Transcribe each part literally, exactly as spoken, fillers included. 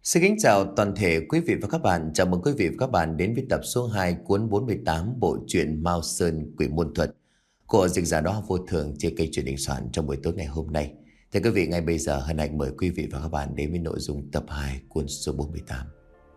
Xin kính chào toàn thể quý vị và các bạn. Chào mừng quý vị và các bạn đến với tập số hai cuốn bốn mươi tám bộ truyện Mao Sơn Quỷ Môn Thuật của dịch giả Đó Vô Thường trên kênh truyền hình soạn trong buổi tối ngày hôm nay. Thưa quý vị, ngay bây giờ hân hạnh mời quý vị và các bạn đến với nội dung tập hai cuốn số bốn mươi tám.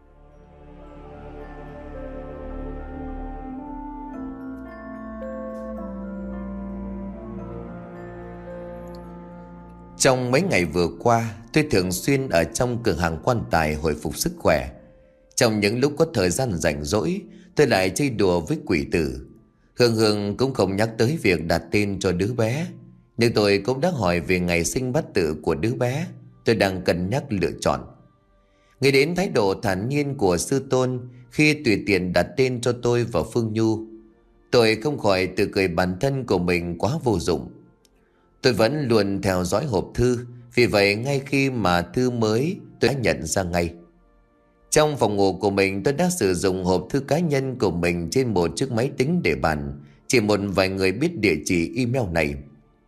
Trong mấy ngày vừa qua, tôi thường xuyên ở trong cửa hàng quan tài hồi phục sức khỏe. Trong những lúc có thời gian rảnh rỗi, tôi lại chơi đùa với quỷ tử. Hương Hương cũng không nhắc tới việc đặt tên cho đứa bé, nhưng tôi cũng đã hỏi về ngày sinh bát tự của đứa bé. Tôi đang cân nhắc lựa chọn. Nghĩ đến thái độ thản nhiên của sư tôn khi tùy tiện đặt tên cho tôi và Phương Nhu, tôi không khỏi tự cười bản thân của mình quá vô dụng. Tôi vẫn luôn theo dõi hộp thư, vì vậy ngay khi mà thư mới tôi đã nhận ra ngay. Trong phòng ngủ của mình, tôi đã sử dụng hộp thư cá nhân của mình trên một chiếc máy tính để bàn. Chỉ một vài người biết địa chỉ email này.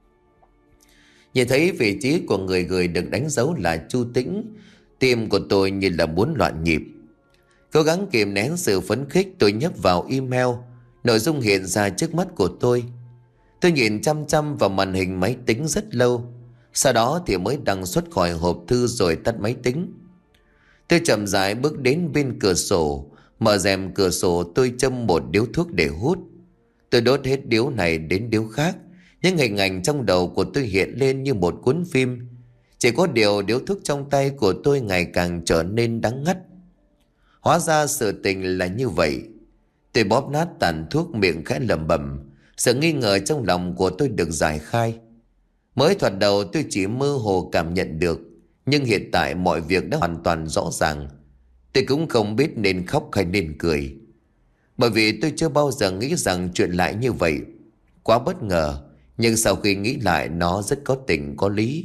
Nhìn thấy vị trí của người gửi được đánh dấu là Chu Tĩnh, tim của tôi như là muốn loạn nhịp. Cố gắng kìm nén sự phấn khích, tôi nhấp vào email. Nội dung hiện ra trước mắt của tôi. Tôi nhìn chăm chăm vào màn hình máy tính rất lâu. Sau đó thì mới đăng xuất khỏi hộp thư rồi tắt máy tính. Tôi chậm rãi bước đến bên cửa sổ. Mở rèm cửa sổ, tôi châm một điếu thuốc để hút. Tôi đốt hết điếu này đến điếu khác. Những hình ảnh trong đầu của tôi hiện lên như một cuốn phim. Chỉ có điều điếu thuốc trong tay của tôi ngày càng trở nên đắng ngắt. Hóa ra sự tình là như vậy. Tôi bóp nát tàn thuốc, miệng khẽ lẩm bẩm. Sự nghi ngờ trong lòng của tôi được giải khai. Mới thoạt đầu tôi chỉ mơ hồ cảm nhận được, nhưng hiện tại mọi việc đã hoàn toàn rõ ràng. Tôi cũng không biết nên khóc hay nên cười, bởi vì tôi chưa bao giờ nghĩ rằng chuyện lại như vậy. Quá bất ngờ, nhưng sau khi nghĩ lại nó rất có tình có lý.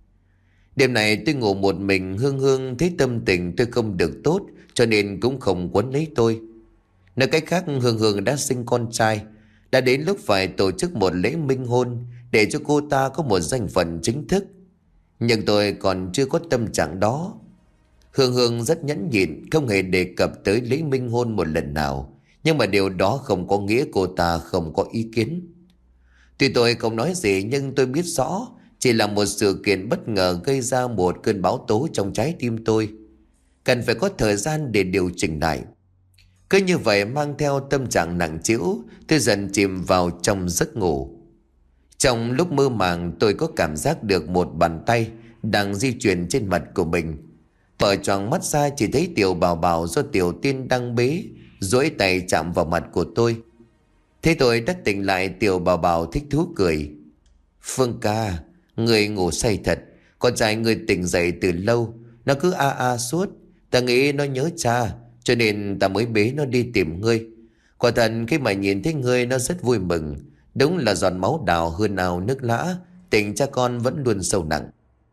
Đêm này tôi ngủ một mình. Hương Hương thấy tâm tình tôi không được tốt, cho nên cũng không quấn lấy tôi. Nói cách khác, Hương Hương đã sinh con trai. Đã đến lúc phải tổ chức một lễ minh hôn để cho cô ta có một danh phận chính thức. Nhưng tôi còn chưa có tâm trạng đó. Hương Hương rất nhẫn nhịn, không hề đề cập tới lễ minh hôn một lần nào. Nhưng mà điều đó không có nghĩa cô ta không có ý kiến. Tuy tôi không nói gì, nhưng tôi biết rõ chỉ là một sự kiện bất ngờ gây ra một cơn bão tố trong trái tim tôi. Cần phải có thời gian để điều chỉnh lại. Cứ như vậy, mang theo tâm trạng nặng trĩu, tôi dần chìm vào trong giấc ngủ. Trong lúc mơ màng, tôi có cảm giác được một bàn tay đang di chuyển trên mặt của mình. Mở choàng mắt ra, chỉ thấy Tiểu Bảo Bảo do Tiểu Tiên đang bế duỗi tay chạm vào mặt của tôi. Thế tôi đã tỉnh lại. Tiểu Bảo Bảo thích thú cười. Phương ca, người ngủ say thật. Con trai người tỉnh dậy từ lâu, nó cứ a a suốt. Ta nghĩ nó nhớ cha, cho nên ta mới bế nó đi tìm ngươi. Quả thật khi mà nhìn thấy ngươi nó rất vui mừng. Đúng là giọt máu đào hơn ao nước lã. Tình cha con vẫn luôn sâu nặng.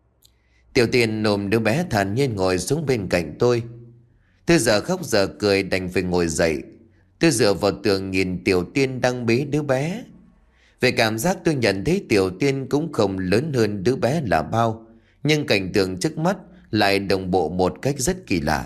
Tiểu Tiên nôm đứa bé thản nhiên ngồi xuống bên cạnh tôi. Tôi giờ khóc giờ cười đành phải ngồi dậy. Tôi dựa vào tường nhìn Tiểu Tiên đang bế đứa bé. Về cảm giác tôi nhận thấy Tiểu Tiên cũng không lớn hơn đứa bé là bao. Nhưng cảnh tượng trước mắt lại đồng bộ một cách rất kỳ lạ.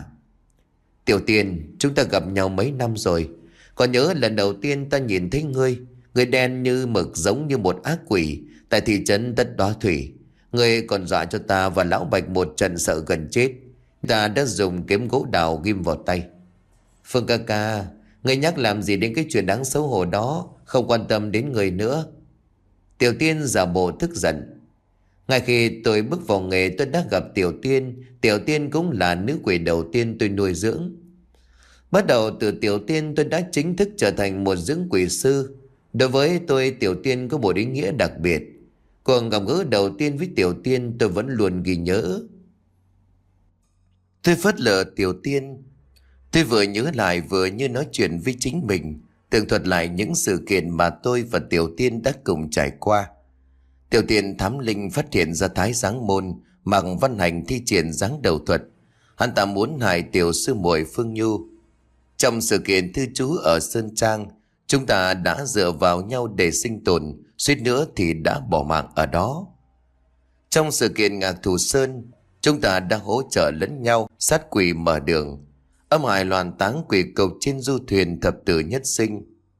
Tiểu Tiên, chúng ta gặp nhau mấy năm rồi. Còn nhớ lần đầu tiên ta nhìn thấy ngươi, ngươi đen như mực giống như một ác quỷ tại thị trấn Tất Đóa Thủy. Ngươi còn dọa cho ta và Lão Bạch một trận sợ gần chết. Ta đã dùng kiếm gỗ đào ghim vào tay. Phương ca ca, ngươi nhắc làm gì đến cái chuyện đáng xấu hổ đó, không quan tâm đến người nữa. Tiểu Tiên giả bộ tức giận. Ngay khi tôi bước vào nghề, tôi đã gặp Tiểu Tiên. Tiểu Tiên cũng là nữ quỷ đầu tiên tôi nuôi dưỡng. Bắt đầu từ Tiểu Tiên, tôi đã chính thức trở thành một dưỡng quỷ sư. Đối với tôi, Tiểu Tiên có một ý nghĩa đặc biệt. Cuộc gặp gỡ đầu tiên với Tiểu Tiên tôi vẫn luôn ghi nhớ. Tôi phớt lờ Tiểu Tiên. Tôi vừa nhớ lại vừa như nói chuyện với chính mình, tường thuật lại những sự kiện mà tôi và Tiểu Tiên đã cùng trải qua. Tiểu Tiên thám linh phát hiện ra Thái Giáng Môn mặc Văn Hành thi triển giáng đầu thuật. Hắn ta muốn hại tiểu sư muội Phương Nhu. Trong sự kiện thư trú ở Sơn Trang, chúng ta đã dựa vào nhau để sinh tồn, suýt nữa thì đã bỏ mạng ở đó. Trong sự kiện Ngạc Thù Sơn, chúng ta đã hỗ trợ lẫn nhau. sát quỷ mở đường, âm hài loàn táng quỷ cộc trên du thuyền thập tử nhất sinh.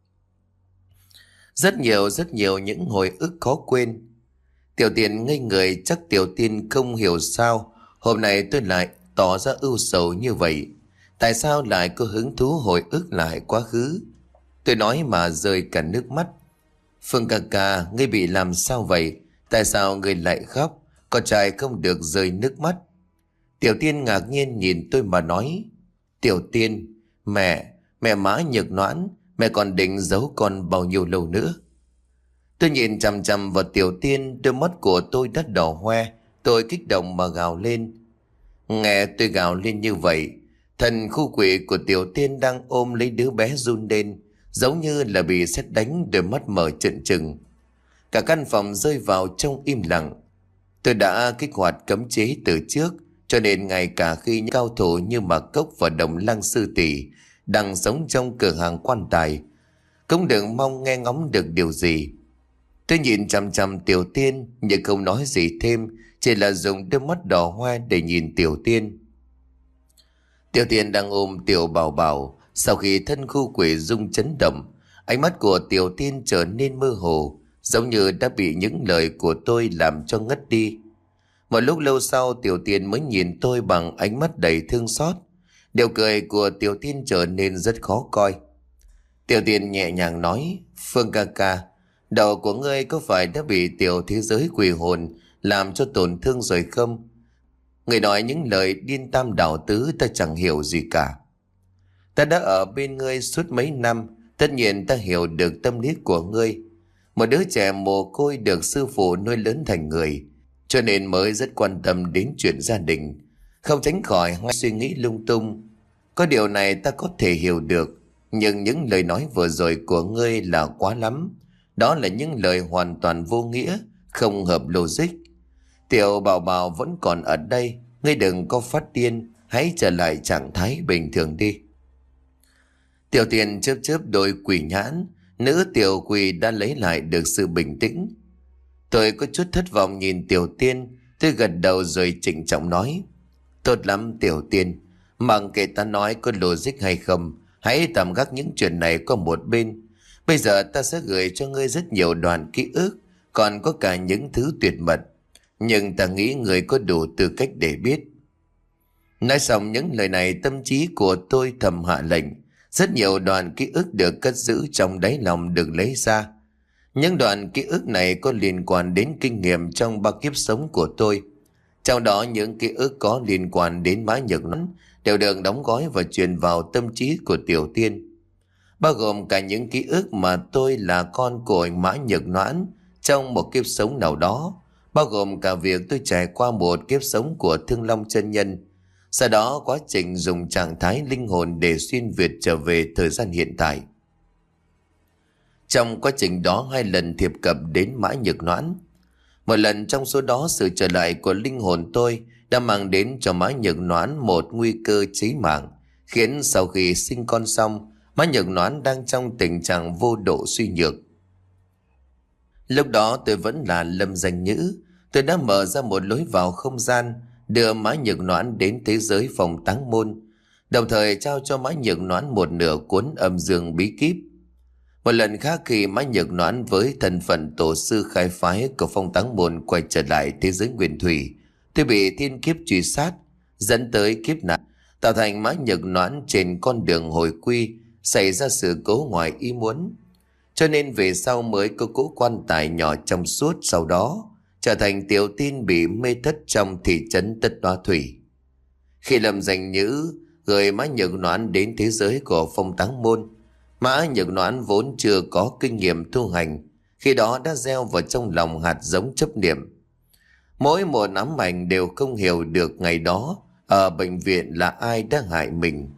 Rất nhiều rất nhiều những hồi ức khó quên. Tiểu Tiên ngây người, chắc Tiểu Tiên không hiểu sao hôm nay tôi lại tỏ ra ưu sầu như vậy. Tại sao lại có hứng thú hồi ức lại quá khứ? Tôi nói mà rơi cả nước mắt. Phương ca ca, ngươi bị làm sao vậy? Tại sao ngươi lại khóc? Con trai không được rơi nước mắt. Tiểu Tiên ngạc nhiên nhìn tôi mà nói: Tiểu Tiên, mẹ, mẹ Mã Nhược Noãn, mẹ còn định giấu con bao nhiêu lâu nữa? Tôi nhìn chằm chằm vào Tiểu Tiên, đôi mắt của tôi đã đỏ hoe. Tôi kích động mà gào lên. Nghe tôi gào lên như vậy, thần khu quỷ của Tiểu Tiên đang ôm lấy đứa bé run lên, giống như là bị sét đánh, đôi mắt mở trợn trừng. Cả căn phòng rơi vào trong im lặng. Tôi đã kích hoạt cấm chế từ trước, cho nên ngay cả khi những cao thủ như Mạc Cốc và Đồng Lăng Sư Tỷ đang sống trong cửa hàng quan tài, cũng đừng mong nghe ngóng được điều gì. Tôi nhìn chằm chằm Tiểu Tiên nhưng không nói gì thêm, chỉ là dùng đôi mắt đỏ hoe để nhìn Tiểu Tiên. Tiểu Tiên đang ôm Tiểu Bảo Bảo. Sau khi thân khu quỷ rung chấn động, ánh mắt của Tiểu Tiên trở nên mơ hồ, giống như đã bị những lời của tôi làm cho ngất đi. Một lúc lâu sau, Tiểu Tiên mới nhìn tôi bằng ánh mắt đầy thương xót. Điều cười của Tiểu Tiên trở nên rất khó coi. Tiểu Tiên nhẹ nhàng nói: Phương ca ca, đầu của ngươi có phải đã bị tiểu thế giới quỷ hồn làm cho tổn thương rồi không? Người nói những lời điên tam đảo tứ, ta chẳng hiểu gì cả. Ta đã ở bên ngươi suốt mấy năm, tất nhiên ta hiểu được tâm lý của ngươi. Một đứa trẻ mồ côi được sư phụ nuôi lớn thành người, cho nên mới rất quan tâm đến chuyện gia đình, không tránh khỏi hay suy nghĩ lung tung. Có điều này ta có thể hiểu được, nhưng những lời nói vừa rồi của ngươi là quá lắm. Đó là những lời hoàn toàn vô nghĩa, không hợp logic. Tiểu Bảo Bảo vẫn còn ở đây, ngươi đừng có phát điên, hãy trở lại trạng thái bình thường đi. Tiểu Tiên chớp chớp đôi quỷ nhãn, nữ tiểu quỷ đã lấy lại được sự bình tĩnh. Tôi có chút thất vọng nhìn Tiểu Tiên, tôi gật đầu rồi trịnh trọng nói: Tốt lắm Tiểu Tiên, mặc kệ ta nói có logic hay không, hãy tạm gác những chuyện này qua một bên. Bây giờ ta sẽ gửi cho ngươi rất nhiều đoạn ký ức, còn có cả những thứ tuyệt mật, nhưng ta nghĩ ngươi có đủ tư cách để biết. Nói xong những lời này, tâm trí của tôi thầm hạ lệnh. Rất nhiều đoạn ký ức được cất giữ trong đáy lòng được lấy ra. Những đoạn ký ức này có liên quan đến kinh nghiệm trong ba kiếp sống của tôi. Trong đó những ký ức có liên quan đến Mã Nhược Noãn đều được đóng gói và truyền vào tâm trí của Tiểu Tiên, bao gồm cả những ký ức mà tôi là con của Mã Nhược Noãn trong một kiếp sống nào đó, bao gồm cả việc tôi trải qua một kiếp sống của Thương Long chân nhân. Sau đó quá trình dùng trạng thái linh hồn để xuyên việt trở về thời gian hiện tại. Trong quá trình đó hai lần thiệp cập đến Mã Nhược Noãn. Một lần trong số đó, sự trở lại của linh hồn tôi đã mang đến cho Mã Nhược Noãn một nguy cơ chí mạng, khiến sau khi sinh con xong, Mã Nhược Noãn đang trong tình trạng vô độ suy nhược. Lúc đó tôi vẫn là Lâm Danh Nhữ. Tôi đã mở ra một lối vào không gian, đưa Mã Nhược Noãn đến thế giới phòng táng môn, đồng thời trao cho Mã Nhược Noãn một nửa cuốn âm dương bí kíp. Một lần khác, khi Mã Nhược Noãn với thân phận tổ sư khai phái của phong táng môn quay trở lại thế giới nguyên thủy, tôi bị thiên kiếp truy sát, dẫn tới kiếp nạn, tạo thành Mã Nhược Noãn trên con đường hồi quy xảy ra sự cố ngoài ý muốn. Cho nên về sau mới có cỗ quan tài nhỏ trong suốt, sau đó trở thành Tiểu Tiên bị mê thất trong thị trấn Tất Đoá Thủy. Khi Lâm Danh Nhữ gửi Mã Nhược Noãn đến thế giới của phong táng môn, Mã Nhược Noãn vốn chưa có kinh nghiệm tu hành, khi đó đã gieo vào trong lòng hạt giống chấp niệm. Mỗi một ám ảnh đều không hiểu được ngày đó ở bệnh viện là ai đã hại mình.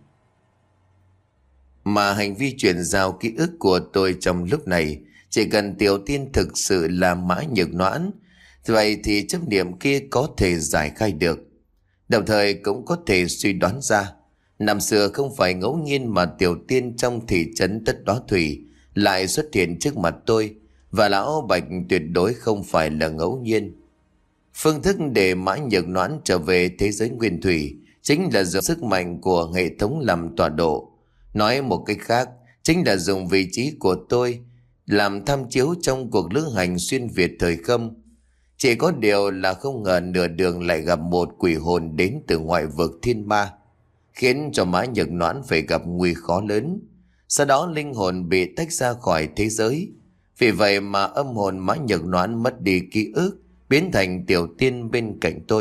Mà hành vi chuyển giao ký ức của tôi trong lúc này, chỉ cần Tiểu Tiên thực sự là Mã Nhược Noãn, vậy thì chấp niệm kia có thể giải khai được. Đồng thời cũng có thể suy đoán ra, năm xưa không phải ngẫu nhiên mà Tiểu Tiên trong thị trấn Tất Đoá Thủy lại xuất hiện trước mặt tôi, và Lão Bạch tuyệt đối không phải là ngẫu nhiên. Phương thức để Mã Nhược Noãn trở về thế giới nguyên thủy chính là dùng sức mạnh của hệ thống làm tọa độ. Nói một cách khác, chính là dùng vị trí của tôi làm tham chiếu trong cuộc lữ hành xuyên Việt thời không. Chỉ có điều là không ngờ nửa đường lại gặp một quỷ hồn đến từ ngoại vực thiên ma, khiến cho Mã Nhược Noãn phải gặp nguy khó lớn. Sau đó linh hồn bị tách ra khỏi thế giới. Vì vậy mà âm hồn Mã Nhược Noãn mất đi ký ức, biến thành Tiểu Tiên bên cạnh tôi.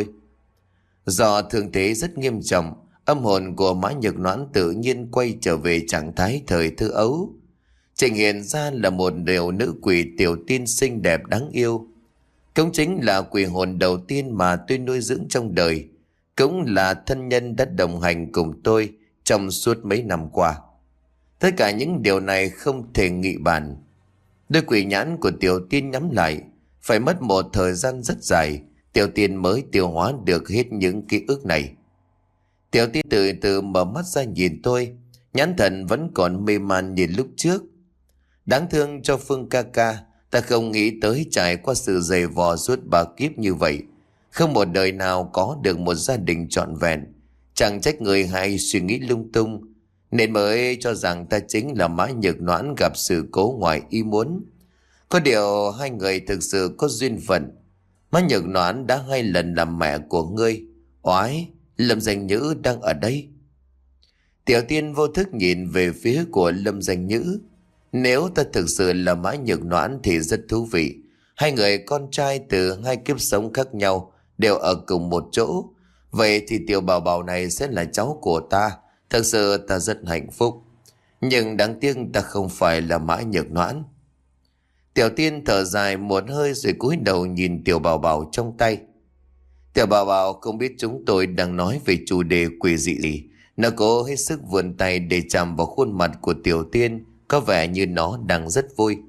Do thương thế rất nghiêm trọng, âm hồn của Mã Nhược Noãn tự nhiên quay trở về trạng thái thời thơ ấu. Trình hiện ra là một điều nữ quỷ Tiểu Tiên xinh đẹp đáng yêu. Cũng chính là quỷ hồn đầu tiên mà tôi nuôi dưỡng trong đời, cũng là thân nhân đã đồng hành cùng tôi trong suốt mấy năm qua. Tất cả những điều này không thể nghị bàn. Đôi quỷ nhãn của Tiểu Tiên nhắm lại, phải mất một thời gian rất dài, Tiểu Tiên mới tiêu hóa được hết những ký ức này. Tiểu Tiên từ từ mở mắt ra nhìn tôi, nhãn thần vẫn còn mê man như lúc trước. Đáng thương cho Phương ca ca, ta không nghĩ tới trải qua sự dày vò suốt ba kiếp như vậy, không một đời nào có được một gia đình trọn vẹn. Chẳng trách người hay suy nghĩ lung tung, nên mới cho rằng ta chính là Mã Nhược Noãn gặp sự cố ngoài ý muốn. Có điều hai người thực sự có duyên phận. Mã Nhược Noãn đã hai lần làm mẹ của ngươi. Oái, Lâm Danh Nhữ đang ở đây. Tiểu Tiên vô thức nhìn về phía của Lâm Danh Nhữ. Nếu ta thực sự là Mã Nhược Noãn thì rất thú vị. Hai người con trai từ hai kiếp sống khác nhau đều ở cùng một chỗ. Vậy thì tiểu bảo bảo này sẽ là cháu của ta. Thật sự ta rất hạnh phúc. Nhưng đáng tiếc ta không phải là Mã Nhược Noãn. Tiểu Tiên thở dài một hơi rồi cúi đầu nhìn tiểu bảo bảo trong tay. Tiểu bảo bảo không biết chúng tôi đang nói về chủ đề quỷ dị gì. Nó cố hết sức vươn tay để chạm vào khuôn mặt của Tiểu Tiên, có vẻ như nó đang rất vui.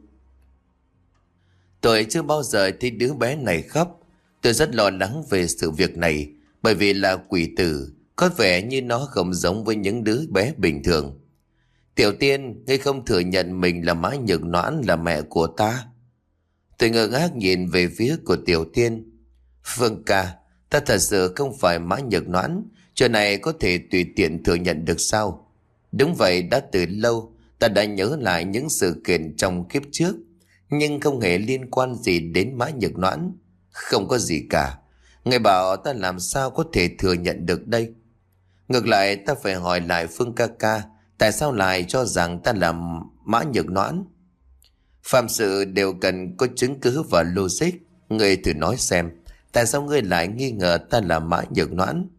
Tôi chưa bao giờ thấy đứa bé này khóc. Tôi rất lo lắng về sự việc này, bởi vì là quỷ tử, có vẻ như nó không giống với những đứa bé bình thường. Tiểu Tiên, ngươi không thừa nhận mình là Mã Nhược Noãn là mẹ của ta? Tôi ngơ ngác nhìn về phía của Tiểu Tiên. Phương ca, ta thật sự không phải Mã Nhược Noãn. Chuyện này có thể tùy tiện thừa nhận được sao? Đúng vậy, đã từ lâu ta đã nhớ lại những sự kiện trong kiếp trước, nhưng không hề liên quan gì đến Mã Nhược Noãn. Không có gì cả. Ngài bảo ta làm sao có thể thừa nhận được đây? Ngược lại ta phải hỏi lại Phương ca ca, tại sao lại cho rằng ta là Mã Nhược Noãn? Phạm sự đều cần có chứng cứ và logic. Ngươi thử nói xem, tại sao ngươi lại nghi ngờ ta là Mã Nhược Noãn?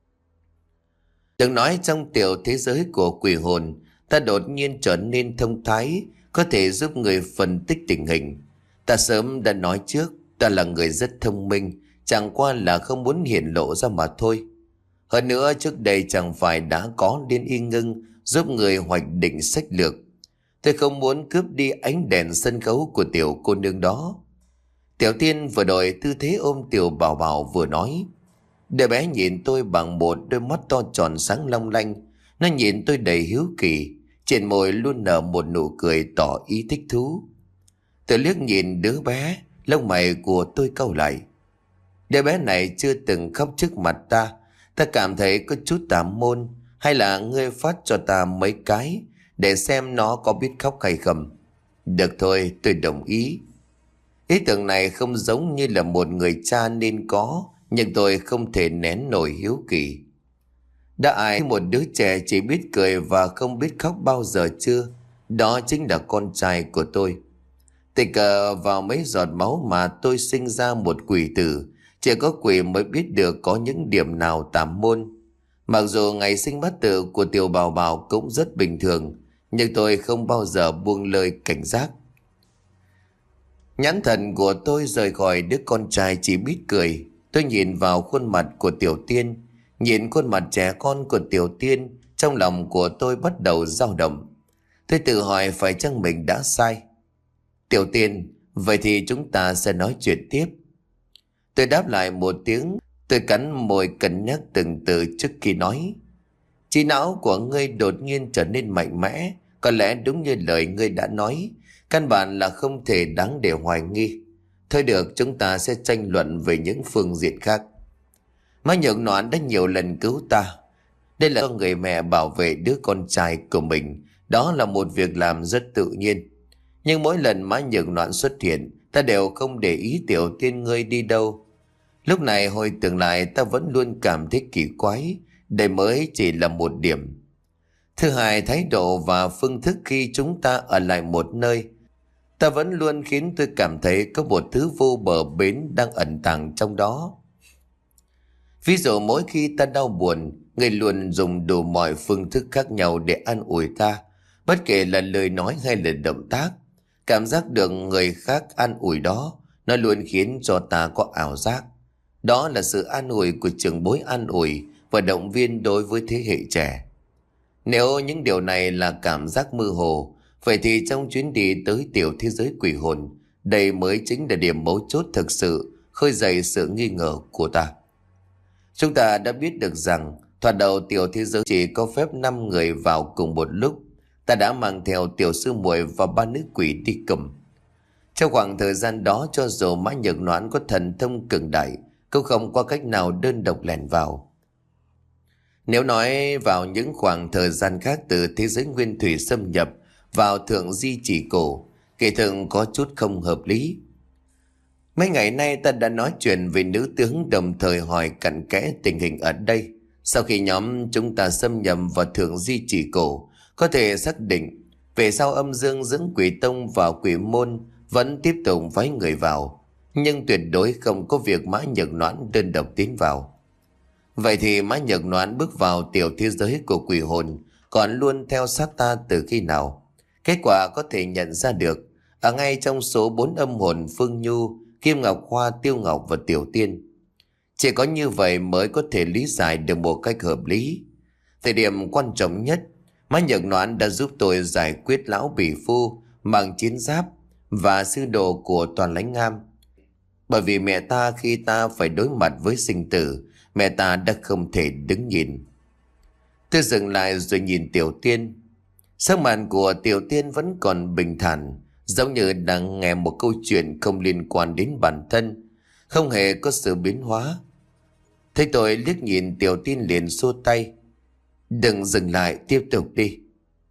Đừng nói trong tiểu thế giới của quỷ hồn, ta đột nhiên trở nên thông thái, có thể giúp người phân tích tình hình. Ta sớm đã nói trước, ta là người rất thông minh, chẳng qua là không muốn hiển lộ ra mà thôi. Hơn nữa trước đây chẳng phải đã có Liên Y Ngưng giúp người hoạch định sách lược. Tôi không muốn cướp đi ánh đèn sân khấu của tiểu cô nương đó. Tiểu Tiên vừa đổi tư thế ôm tiểu bảo bảo vừa nói. Đứa bé nhìn tôi bằng một đôi mắt to tròn sáng long lanh. Nó nhìn tôi đầy hiếu kỳ, trên môi luôn nở một nụ cười tỏ ý thích thú. Tôi liếc nhìn đứa bé, lông mày của tôi cau lại. Đứa bé này chưa từng khóc trước mặt ta. Ta cảm thấy có chút tà môn. Hay là ngươi phát cho ta mấy cái để xem nó có biết khóc hay không? Được thôi, tôi đồng ý. Ý tưởng này không giống như là một người cha nên có, nhưng tôi không thể nén nổi hiếu kỳ. Đã ai một đứa trẻ chỉ biết cười và không biết khóc bao giờ chưa? Đó chính là con trai của tôi. Tình cờ vào mấy giọt máu mà tôi sinh ra một quỷ tử. Chỉ có quỷ mới biết được có những điểm nào tạm môn. Mặc dù ngày sinh bát tự của tiểu bảo bảo cũng rất bình thường, nhưng tôi không bao giờ buông lời cảnh giác. Nhãn thần của tôi rời khỏi đứa con trai chỉ biết cười. Tôi nhìn vào khuôn mặt của Tiểu Tiên. Nhìn khuôn mặt trẻ con của Tiểu Tiên, trong lòng của tôi bắt đầu dao động. Tôi tự hỏi phải chăng mình đã sai. Tiểu Tiên, vậy thì chúng ta sẽ nói chuyện tiếp. Tôi đáp lại một tiếng. Tôi cắn môi cân nhắc từng từ trước khi nói. Trí não của ngươi đột nhiên trở nên mạnh mẽ. Có lẽ đúng như lời ngươi đã nói, căn bản là không thể đáng để hoài nghi. Thôi được, chúng ta sẽ tranh luận về những phương diện khác. Mã Nhược Noãn đã nhiều lần cứu ta. Đây là do người mẹ bảo vệ đứa con trai của mình. Đó là một việc làm rất tự nhiên. Nhưng mỗi lần má Nhược Noãn xuất hiện, ta đều không để ý Tiểu Tiên ngươi đi đâu. Lúc này hồi tưởng lại, ta vẫn luôn cảm thấy kỳ quái. Đây mới chỉ là một điểm. Thứ hai, thái độ và phương thức khi chúng ta ở lại một nơi, ta vẫn luôn khiến tôi cảm thấy có một thứ vô bờ bến đang ẩn tàng trong đó. Ví dụ mỗi khi ta đau buồn, người luôn dùng đủ mọi phương thức khác nhau để an ủi ta, bất kể là lời nói hay là động tác. Cảm giác được người khác an ủi đó, nó luôn khiến cho ta có ảo giác. Đó là sự an ủi của trưởng bối an ủi và động viên đối với thế hệ trẻ. Nếu những điều này là cảm giác mơ hồ, vậy thì trong chuyến đi tới tiểu thế giới quỷ hồn, đây mới chính là điểm mấu chốt thực sự khơi dậy sự nghi ngờ của ta. Chúng ta đã biết được rằng thoạt đầu tiểu thế giới chỉ có phép năm người vào cùng một lúc. Ta đã mang theo tiểu sư muội và ba nữ quỷ đi cùng. Trong khoảng thời gian đó, cho dù Mã Nhược Noãn có thần thông cường đại, cũng không có cách nào đơn độc lẻn vào. Nếu nói vào những khoảng thời gian khác từ thế giới nguyên thủy xâm nhập vào thượng di chỉ cổ, kỳ thực có chút không hợp lý. Mấy ngày nay ta đã nói chuyện về nữ tướng, đồng thời hỏi cặn kẽ tình hình ở đây. Sau khi nhóm chúng ta xâm nhập vào thượng di chỉ cổ, có thể xác định về sau âm dương dưỡng quỷ tông và quỷ môn vẫn tiếp tục phái người vào, nhưng tuyệt đối không có việc Mã Nhược Noãn đơn độc tiến vào. Vậy thì Mã Nhược Noãn bước vào tiểu thế giới của quỷ hồn còn luôn theo sát ta từ khi nào? Kết quả có thể nhận ra được ở ngay trong số bốn âm hồn Phương Nhu, Kim Ngọc Hoa, Tiêu Ngọc và Tiểu Tiên. Chỉ có như vậy mới có thể lý giải được một cách hợp lý. Thời điểm quan trọng nhất, Mã Nhược Noãn đã giúp tôi giải quyết lão bỉ phu mang chiến giáp và sư đồ của Toàn Lãnh Am. Bởi vì mẹ ta khi ta phải đối mặt với sinh tử, mẹ ta đã không thể đứng nhìn. Tôi dừng lại rồi nhìn Tiểu Tiên. Sắc mặt của Tiểu Tiên vẫn còn bình thản, giống như đang nghe một câu chuyện không liên quan đến bản thân, không hề có sự biến hóa. Thấy tôi liếc nhìn, Tiểu Tiên liền xua tay. Đừng dừng lại, tiếp tục đi.